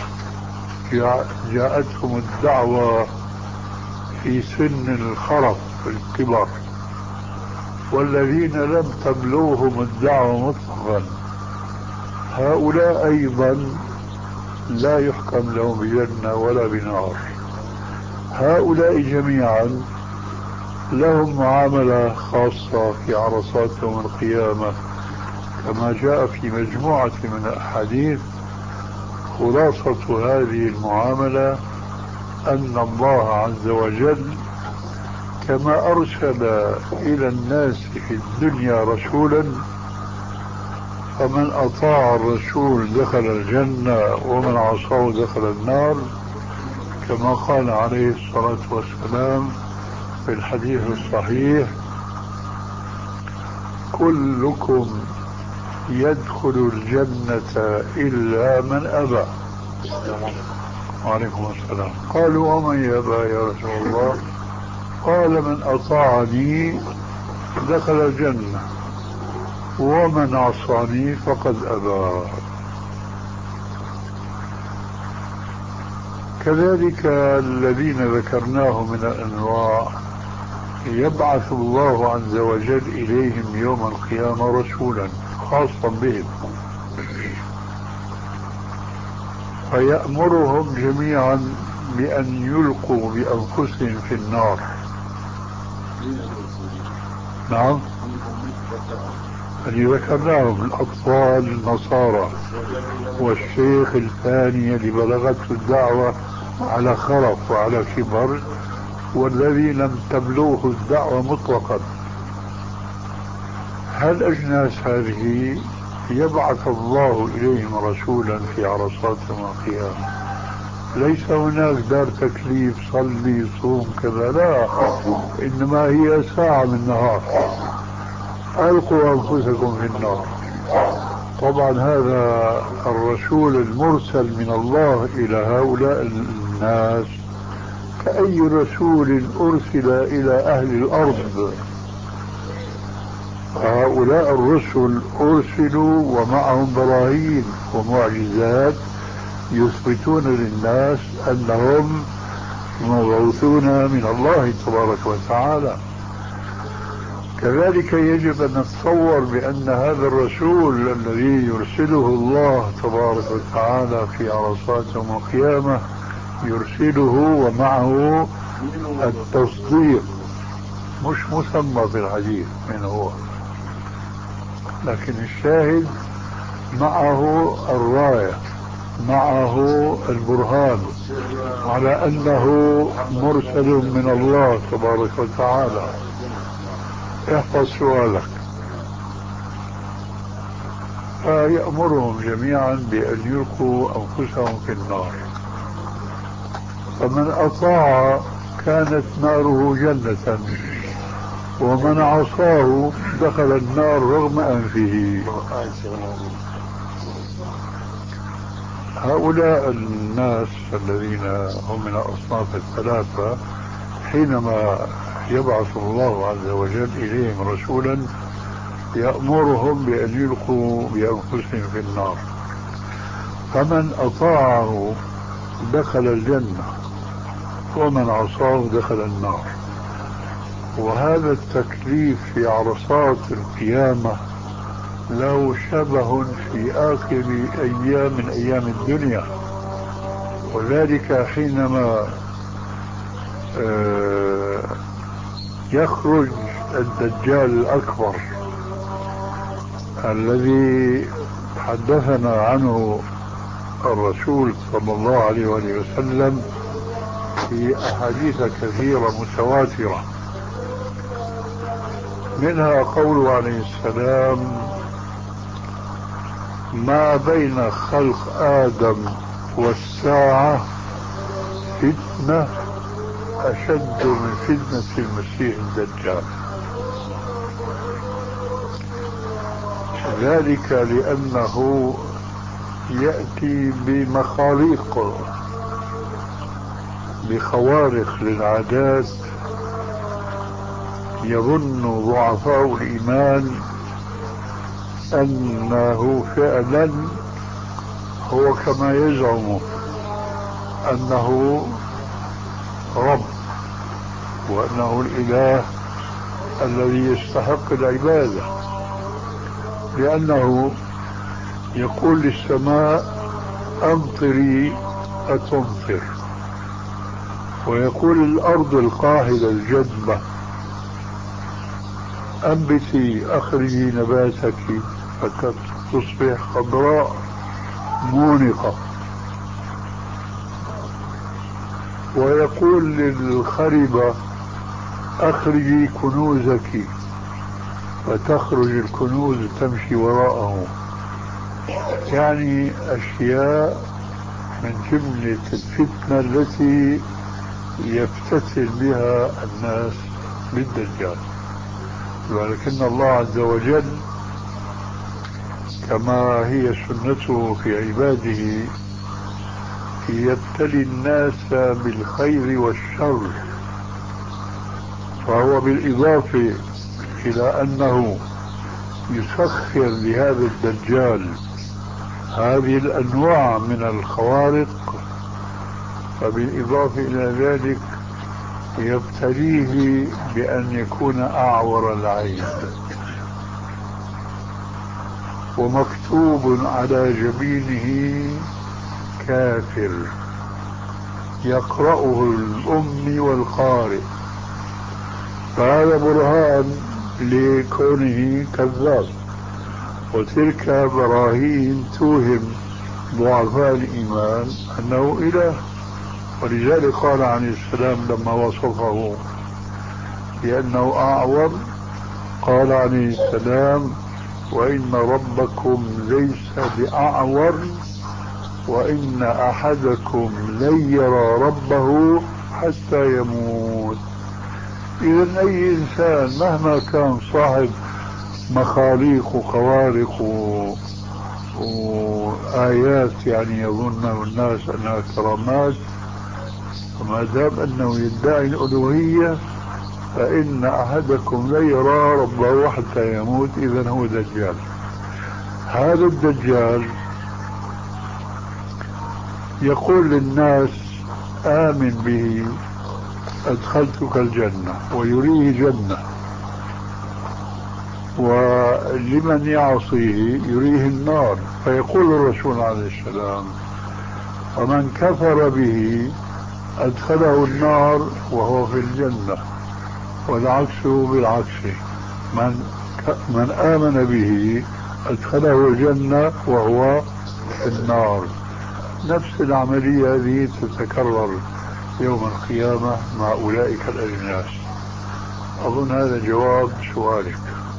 جاءتهم الدعوة في سن الخرف في الكبر والذين لم تبلغهم الدعوة مطلقا، هؤلاء أيضا لا يحكم لهم بجنة ولا بنار. هؤلاء جميعا لهم معاملة خاصة في عرصات يوم القيامة كما جاء في مجموعة من الأحاديث. خلاصة هذه المعاملة أن الله عز وجل كما أرسل إلى الناس في الدنيا رسولا، فمن أطاع الرسول دخل الجنة ومن عصاه دخل النار، كما قال عليه الصلاة والسلام في الحديث الصحيح: كلكم يدخل الجنة إلا من أبى. وعليكم السلام. قالوا: ومن يأبى يا رسول الله؟ قال: من أطاعني دخل الجنة ومن عصاني فقد أبى. كذلك الذين ذكرناه من الأنواع يبعث الله عز وجل إليهم يوم القيامة رسولا خاصا بهم، فيأمرهم جميعا بأن يلقوا بأنفسهم في النار. نعم، اللي ذكرناهم الأطفال النصارى والشيخ الثاني اللي بلغته الدعوة على خرف وعلى كبر والذي لم تبلغه الدعوة مطلقا. هالأجناس هذه يبعث الله إليهم رسولا في عرصات يوم القيامة. ليس هناك دار تكليف صلي صوم كذا، لا، إنما هي ساعة من نهار، ألقوا أنفسكم في النار. طبعا هذا الرسول المرسل من الله إلى هؤلاء الناس كأي رسول أرسل إلى أهل الأرض. هؤلاء الرسل أرسلوا ومعهم براهين ومعجزات يثبتون للناس أنهم مبعوثون من الله تبارك وتعالى. كذلك يجب أن نتصور بأن هذا الرسول الذي يرسله الله تبارك وتعالى في عرصات يوم القيامة يرسله ومعه التصديق، مش مسمى في الحديث من هو، لكن الشاهد معه الراية، معه البرهان على أنه مرسل من الله تبارك وتعالى. احفظ سؤالك. فيأمرهم جميعا بأن يلقوا أنفسهم في النار، فمن أطاع كانت ناره جنة ومن عصاه دخل النار رغم أنفه. هؤلاء الناس الذين هم من الأصناف الثلاثة حينما يبعث الله عز وجل إليهم رسولا يأمرهم بأن يلقوا بأنفسهم في النار، فمن أطاعه دخل الجنة ومن عصاه دخل النار. وهذا التكليف في عرصات القيامة له شبه في آخر أيام من أيام الدنيا، وذلك حينما يخرج الدجال الأكبر الذي حدثنا عنه الرسول صلى الله عليه وسلم في أحاديث كثيرة متواترة، منها قوله عليه السلام: ما بين خلق آدم والساعة فتنة أشد من فتنة المسيح الدجال. ذلك لأنه يأتي بمخاريق، بخوارق للعادات، يظن ضعفاء الإيمان أنه فعلا هو كما يزعم أنه رب وأنه الإله الذي يستحق العبادة، لأنه يقول للسماء أمطري أتمطر، ويقول الأرض القاهرة الجدبة أنبتي أخرجي نباتك فتصبح خضراء مونقة، ويقول للخربة أخرجي كنوزك فتخرج الكنوز تمشي وراءه. يعني أشياء من جملة الفتنة التي يفتتن بها الناس بالدجال. ولكن الله عز وجل كما هي سنته في عباده يبتلي الناس بالخير والشر، فهو بالإضافة إلى أنه يسخر لهذا الدجال هذه الأنواع من الخوارق، فبالإضافة إلى ذلك يبتليه بأن يكون أعور العين، ومكتوب على جبينه كافر يقرأه الأمي والقارئ، فهذا برهان لكونه كذاب. وتلك براهين توهم ضعفاء الإيمان أنه إله. ولذلك قال عليه السلام لما وصفه بأنه أعور قال عليه السلام وإن ربكم ليس بأعور وإن أحدكم لن يرى ربه حتى يموت. إذن أي إنسان مهما كان صاحب مخاليق وخوارق وآيات يعني يظنه الناس أنها كرامات، وما دام أنه يدعي الألوهية فإن أحدكم لا يرى ربه حتى يموت. إذن هو دجال. هذا الدجال يقول للناس آمن به أدخلتك الجنة، ويريه جنة، ولمن يعصيه يريه النار. فيقول الرسول عليه السلام ومن كفر به أدخله النار وهو في الجنة، والعكس بالعكس، من من آمن به أدخله الجنة وهو في النار. نفس العملية هذه تتكرر يوم القيامة مع أولئك الأجناس. أظن هذا جواب سؤالك.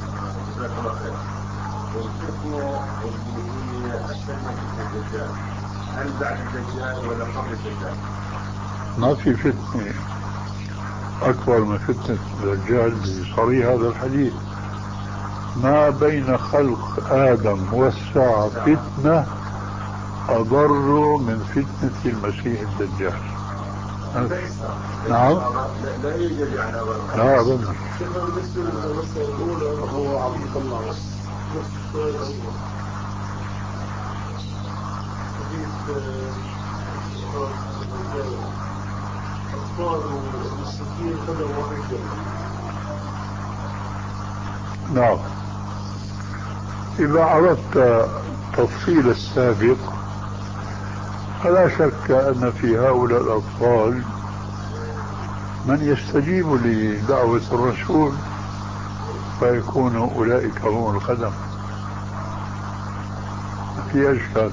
والفتنة اللي هي أشد من فتنة الدجال، هل بعد الدجال ولا قبل الدجال؟ ما في فتنة أكبر من فتنة الدجال بصريح هذا الحديث. ما بين خلق آدم والساعة فتنة أضر من فتنة المسيح الدجال. نعم. لا يوجد يعني أضر. لا أظن. بالنسبة للمسألة الأولى هو عبد الله نعم. إذا عرفت تفصيل السابق فلا شك أن في هؤلاء الأطفال من يستجيب لدعوة الرسول فيكون أولئك هم الخدم. في أشكال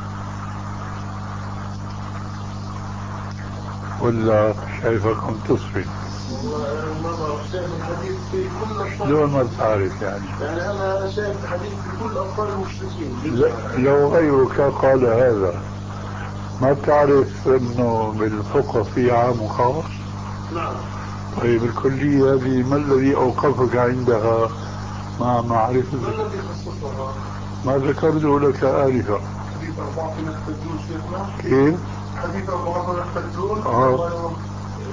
ولا شايفكم تصفي؟ شلون ما تعرف يعني؟ يعني أنا شايف الحديث في كل أطفال المشركين. لو غيرك قال هذا ما تعرف أنه بالفقه في عام وخاص؟ نعم. طيب الكلية هذه ما الذي أوقفك عندها مع معرفة؟ ما الذي خصصها؟ ما ذكرته لك آنفا. حديث أربعة يحتجون شيخنا. كيف؟ حديث أربعة يحتجون. آه.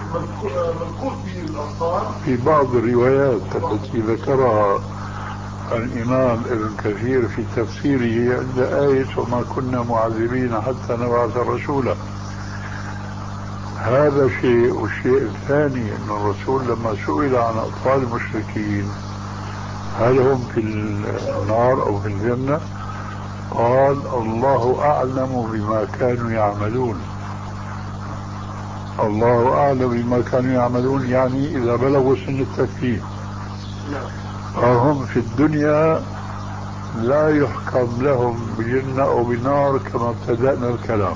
مذكور في الأطفال. في بعض الروايات التي ذكرها الإمام ابن كثير في تفسيره عند آية وما كنا معذبين حتى نبعث رسولا. هذا شيء. والشيء الثاني أن الرسول لما سئل عن أطفال المشركين هل هم في النار أو في الجنة قال الله أعلم بما كانوا يعملون. الله أعلم بما كانوا يعملون يعني إذا بلغوا سن التكليف. فهم في الدنيا لا يحكم لهم بجنة أو بنار كما ابتدأنا الكلام.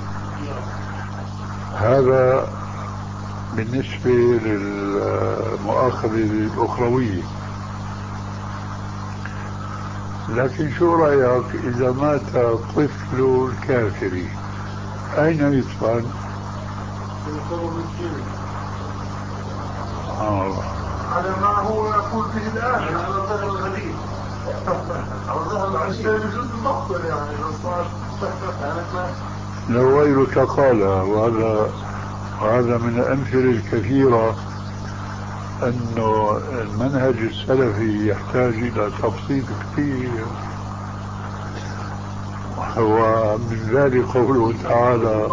هذا بالنسبة للمؤاخذة الأخروية. لكن شو رأيك إذا مات طفل الكافر أين يدفن؟ آه. على ما هو يقول به الآن على ظهر الغدير على ظهر العشاء يجوز المقبل يعني لو غيرك قال. وهذا وهذا من الأمثلة الكثيرة أنه المنهج السلفي يحتاج إلى تبسيط كثير. ومن ذلك قوله تعالى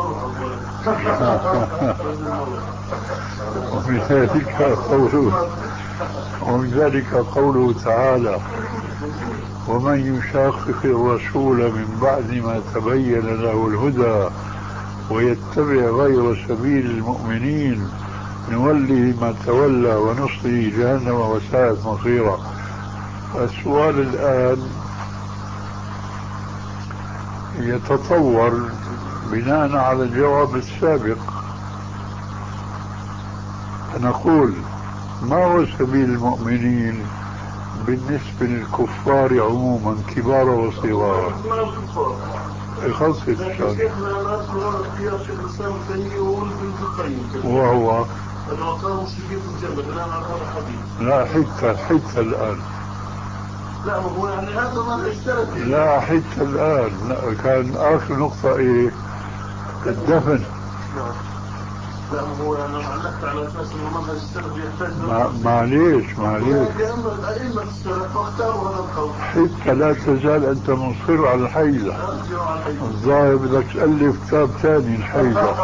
ومن ذلك قوله ومن ذلك قوله تعالى ومن يشاقق الرسول من بعد ما تبين له الهدى ويتبع غير سبيل المؤمنين نوليه ما تولى ونصله جهنم وساءت مصيرا. السؤال الآن يتطور بناء على الجواب السابق. فنقول ما هو سبيل المؤمنين بالنسبة للكفار عموما كبار وصغار؟ يخصص وهو لا حتى حتى الآن لا هو يعني هذا ما اشترك لا حتى الآن لا. كان آخر نقطة إيه؟ الدفن. لا هو يعني علقت على أساس إنه منهج السلف يحتاج ما معليش معليش الأئمة السلف واختاروا هذا القول حتى لا تزال أنت مصر على الحيزة. الظاهر بدك تألف كتاب ثاني الحيزة.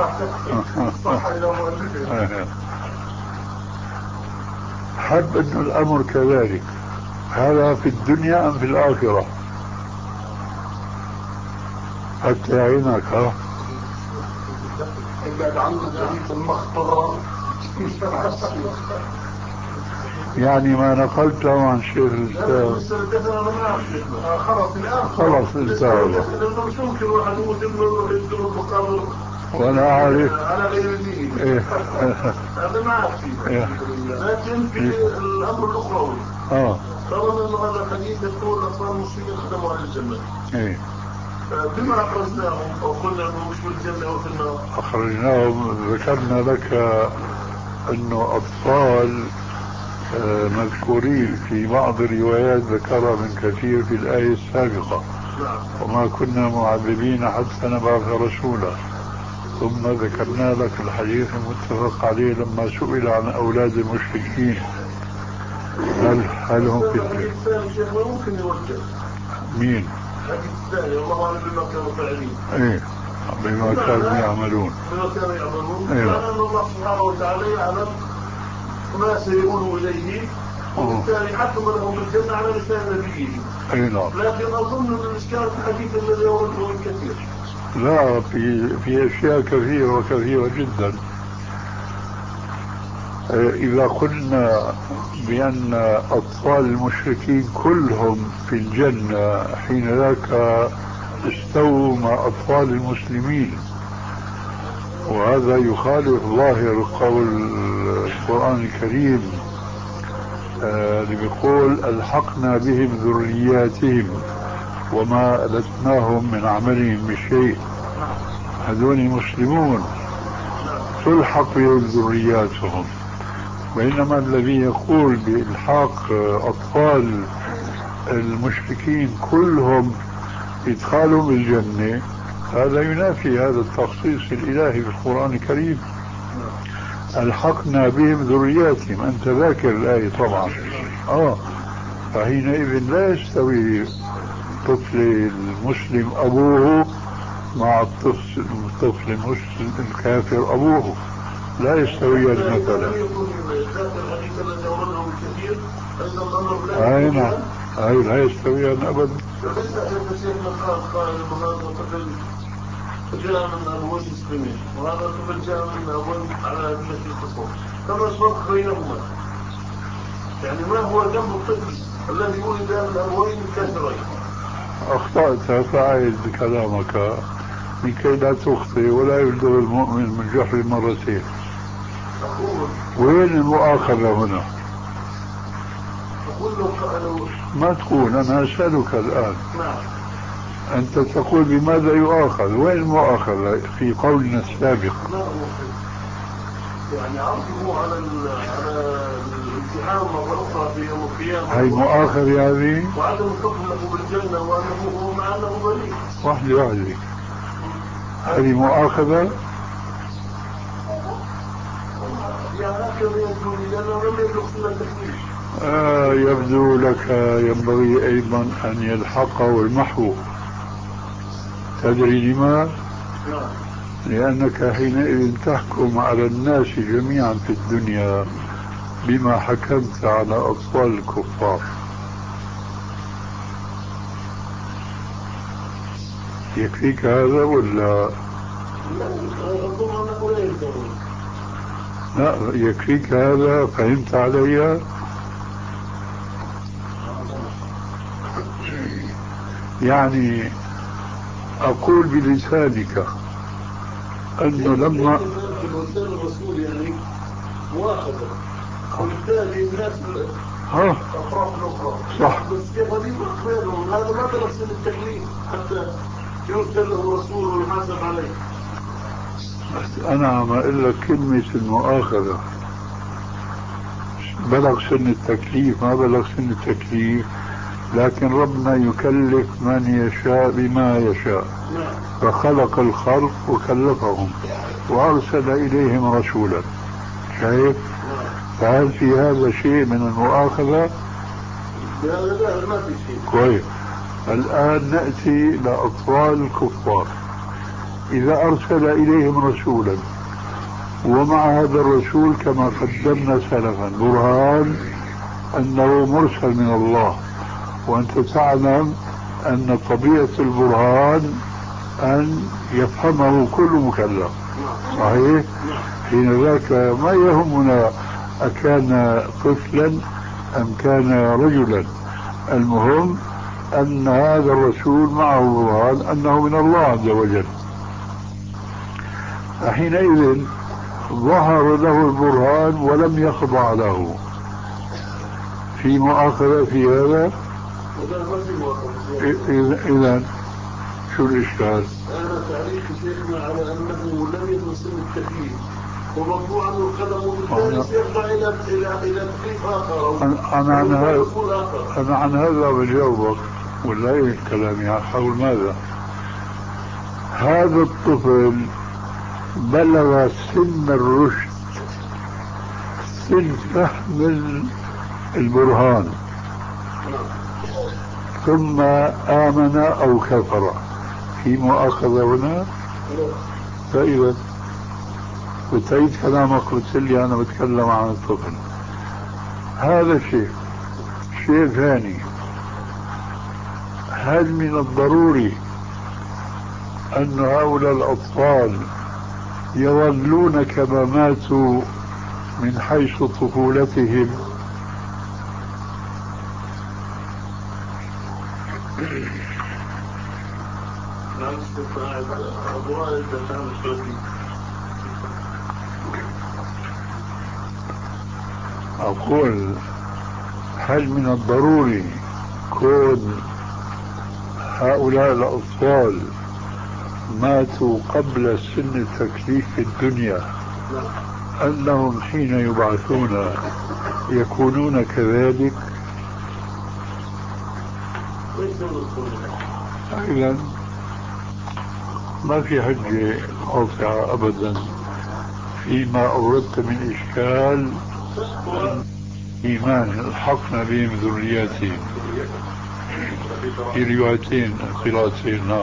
حب أن الأمر كذلك. هذا في الدنيا أم في الآخرة؟ حتى يعينك. ها ابعد عنا جريمة المخطرة. يعني ما نقلته عن شيخ الإسلام خلاص الآن خلاص انتهى. مش ممكن واحد يموت ابنه يدخل المقابر وأنا عارف على غير دين. هذا ما أعرف فيه. لكن في الأمر الأخروي اه طالما أنه هذا الحديث يقول أطفال المسلمين خدموا أهل الجنة. ايه بما أخرجناهم أو قلنا أنه مش في الجنة أو في النار؟ أخرجناهم ذكرنا لك أنه أطفال مذكورين في بعض الروايات ذكرها من كثير في الآية السابقة. وما كنا معذبين حتى نبعث رسولا. ثم ذكرنا لك الحديث المتفق عليه لما سئل عن أولاد المشركين هل, هل هم في الجنة. ممكن يوجه مين؟ الحديث الثاني الله أعلم بما كانوا فاعلين. ايه بما كانوا يعملون. بما كانوا يعملون. إيه. لأن الله سبحانه وتعالى يعلم ما سيقولوا إليه وبالتالي حكم لهم بالجنة على لسان نبيه. اي نعم. لكن أظن أن الإشكال في الحديث الذي يورده الكثير. لا في في أشياء كثيرة وكثيرة جدا. إذا قلنا بأن أطفال المشركين كلهم في الجنة حين ذاك استووا مع أطفال المسلمين. وهذا يخالف ظاهر قول القرآن الكريم اللي بيقول ألحقنا بهم ذرياتهم وما ألتناهم من عملهم بشيء. هذول مسلمون تلحق بهم ذرياتهم. بينما الذي يقول بإلحاق أطفال المشركين كلهم إدخالهم بالجنة هذا ينافي هذا التخصيص الإلهي في القرآن الكريم. ألحقنا بهم ذرياتهم. أنت ذاكر الآية طبعا. آه فحينئذ لا يستوي الطفل المسلم أبوه مع الطفل الطفل المسلم الكافر أبوه، لا يستويان مثلا. أي نعم، أي لا يستويان أبدا. جاء من أبوين مسلمين وهذا الطفل جاء من أبوين على أدلة القصور، كما الفرق بينهما؟ يعني ما هو ذنب الطفل الذي ولد من أبوين كافرين؟ أخطأت فأعد كلامك لكي لا تخطئ، ولا يبدو المؤمن من جحر مرتين. أقول وين المؤاخذة هنا؟ أقول له ما تقول، أنا أسألك الآن. نعم. أنت تقول بماذا يؤاخذ؟ وين المؤاخذة في قولنا السابق؟ لا يعني عرضه على على الامتحان مرة أخرى في يوم القيامة. هاي مؤاخذة هذه؟ وعدم الحكم له بالجنة وأنه مع أنه بريء. واحدة واحدة. هذه مؤاخذة؟ يعني هكذا يبدو لي لأنه لم يبلغ سن التكليف. آه يبدو لك ينبغي أيضا أن يلحقه المحو. تدري لما؟ نعم. لأنك حينئذ تحكم على الناس جميعا في الدنيا بما حكمت على أطفال الكفار. يكفيك هذا ولا؟ لا يكفيك هذا، فهمت علي؟ يعني أقول بلسانك أنه لما الرسول يعني مؤاخذة وبالتالي الناس ها أفراح الأخرى صح، بس كيف هذه أخبارهم؟ هذا ما بلغ سن التكليف حتى يرسل له رسول ويحاسب عليه. بس أنا عم أقول لك كلمة المؤاخذة، بلغ سن التكليف ما بلغ سن التكليف، لكن ربنا يكلف من يشاء بما يشاء، فخلق الخلق وكلفهم وأرسل إليهم رسولا. شايف؟ فهل في هذا شيء من المؤاخذة؟ لا لا ما في شيء. كويس. الآن نأتي لأطفال الكفار. إذا أرسل إليهم رسولا ومع هذا الرسول كما قدمنا سلفا برهان أنه مرسل من الله، وأنت تعلم أن طبيعة البرهان أن يفهمه كل مكلف، صحيح؟ حين ذاك ما يهمنا أكان طفلا أم كان رجلا، المهم أن هذا الرسول معه برهان أنه من الله عز وجل. حينئذ ظهر له البرهان ولم يخضع له، في مؤاخذة في هذا؟ إذا شو الإشكال؟ أنا تعليق شيخنا على أنه لم يبلغ سن التكليف ومرفوع عنه القلم وبالتالي سيرجع إلى إلى إلى تكليف آخر. أنا عن هذا أنا عن هذا بجاوبك ولا إيه كلامي حول ماذا؟ هذا الطفل بلغ سن الرشد، سن فهم البرهان، ثم آمن أو كفر، في مؤاخذة هنا؟ فإذا وتعيد كلامك قلت لي أنا بتكلم عن الطفل. هذا شيء شيء ثاني، هل من الضروري أن هؤلاء الأطفال يظلون كما ماتوا من حيث طفولتهم؟ أقول هل من الضروري كون هؤلاء الأطفال ماتوا قبل سن التكليف في الدنيا أنهم حين يبعثون يكونون كذلك؟ إذن ما في حجة قاطعة أبدا فيما أوردت من إشكال. إيمان الحقنا بهم ذرياتهم في روايتين قراءتين. نعم.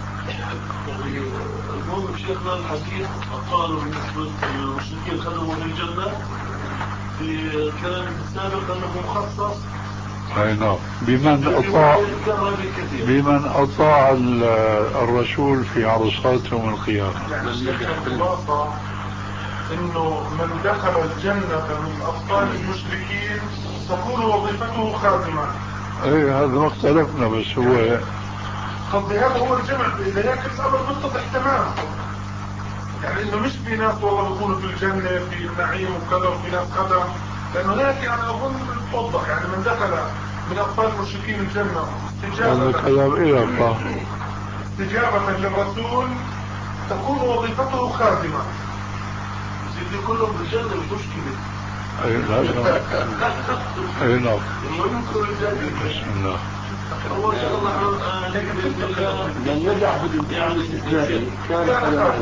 المهم شيخنا الحديث قالوا بالنسبة للمشركين خدموا في الجنة في كلام السابق أنه مخصص. أي نعم. بمن أطاع بمن أطاع الرسول في عرصات يوم القيامة. يعني الخلاصة إنه من دخل الجنة من أبطال المشركين تكون وظيفته خادمة. اي هذا ما اختلفنا، بس هو قصدي هذا هو الجمع. إذا هيك الأمر متضح تمام، يعني إنه مش في ناس والله بيكونوا في الجنة في النعيم وكذا وفي ناس كذا، لأنه هيك يعني أظن توضح يعني من دخل من أبطال المشركين الجنة هذا كلام إلى استجابة للرسول تكون وظيفته خادمة. سيدي كلهم في الجنة مش مشكلة. أي لا لا أي لا. بسم الله. هو شاء الله من نجح في الامتحان الاستثنائي كان خيرا.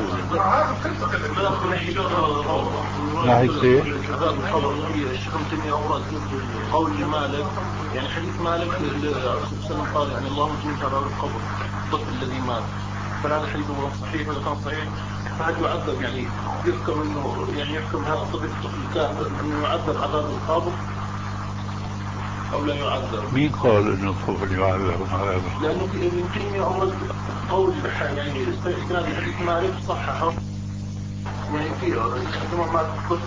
ناحية ايه؟ عذاب القبر. الشيخ ابن تيمية أورد قول مالك، يعني حديث مالك الرسول صلى الله عليه وسلم قال يعني اللهم اجعلني عذاب القبر الطفل الذي مات. فهذا الحديث هو صحيح ولا كان صحيح؟ فهل يعذب يعني يحكم انه يعني يحكم هذا الطفل الطفل الكافر انه يعذب عذاب القبر او لا يعذب؟ مين قال انه الطفل يعذب عذاب؟ لانه في ابن تيمية اورد قول يعني اسناد الحديث مالك صححه، يعني في عندما مات الطفل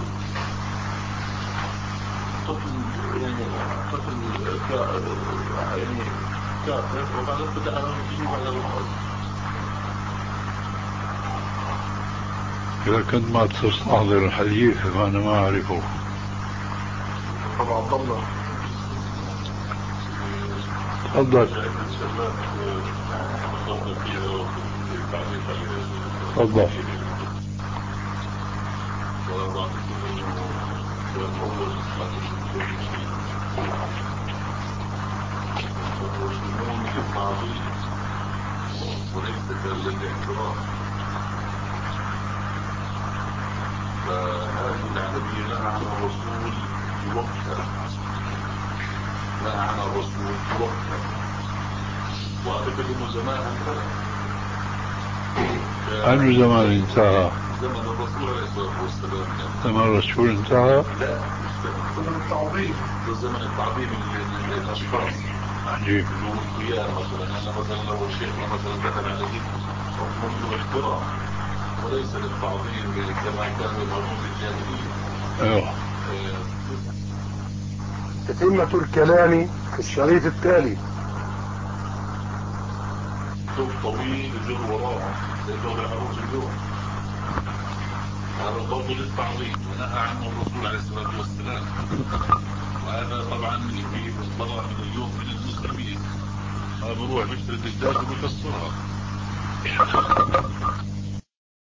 طفل يعني طفل يعني كافر وقال فتح له تجيب عذاب القبر. إذا كنت ما تستحضر الحديث فأنا ما أعرفه. طبعا عبد الله تفضل تفضل. فهذه العملية نهى عن الرسول في وقتها، نهى عن الرسول في وقتها، وأعتقد أنه زمان انتهى. أنه زمان انتهى؟ زمن الرسول عليه الصلاة والسلام. زمن الرسول انتهى؟ لا، زمن التعظيم. زمن التعظيم للأشخاص. عجيب. يوم القيامة مثلا، أنا مثلا لو شيخنا مثلا دخل عليه منذ الاحترام وليس للتعظيم كما كان يفعلون في الجاهلية. ايوه. تتمة الكلام في الشريط التالي. ثوب طويل يجر وراهم زي دور العروس اليوم، هذا برضه للتعظيم ونهى عنه الرسول عليه الصلاة والسلام. وهذا طبعا في ضرر من اليوم من المسلمين، ما بروح بيشتري الدجاج وبيكسرها.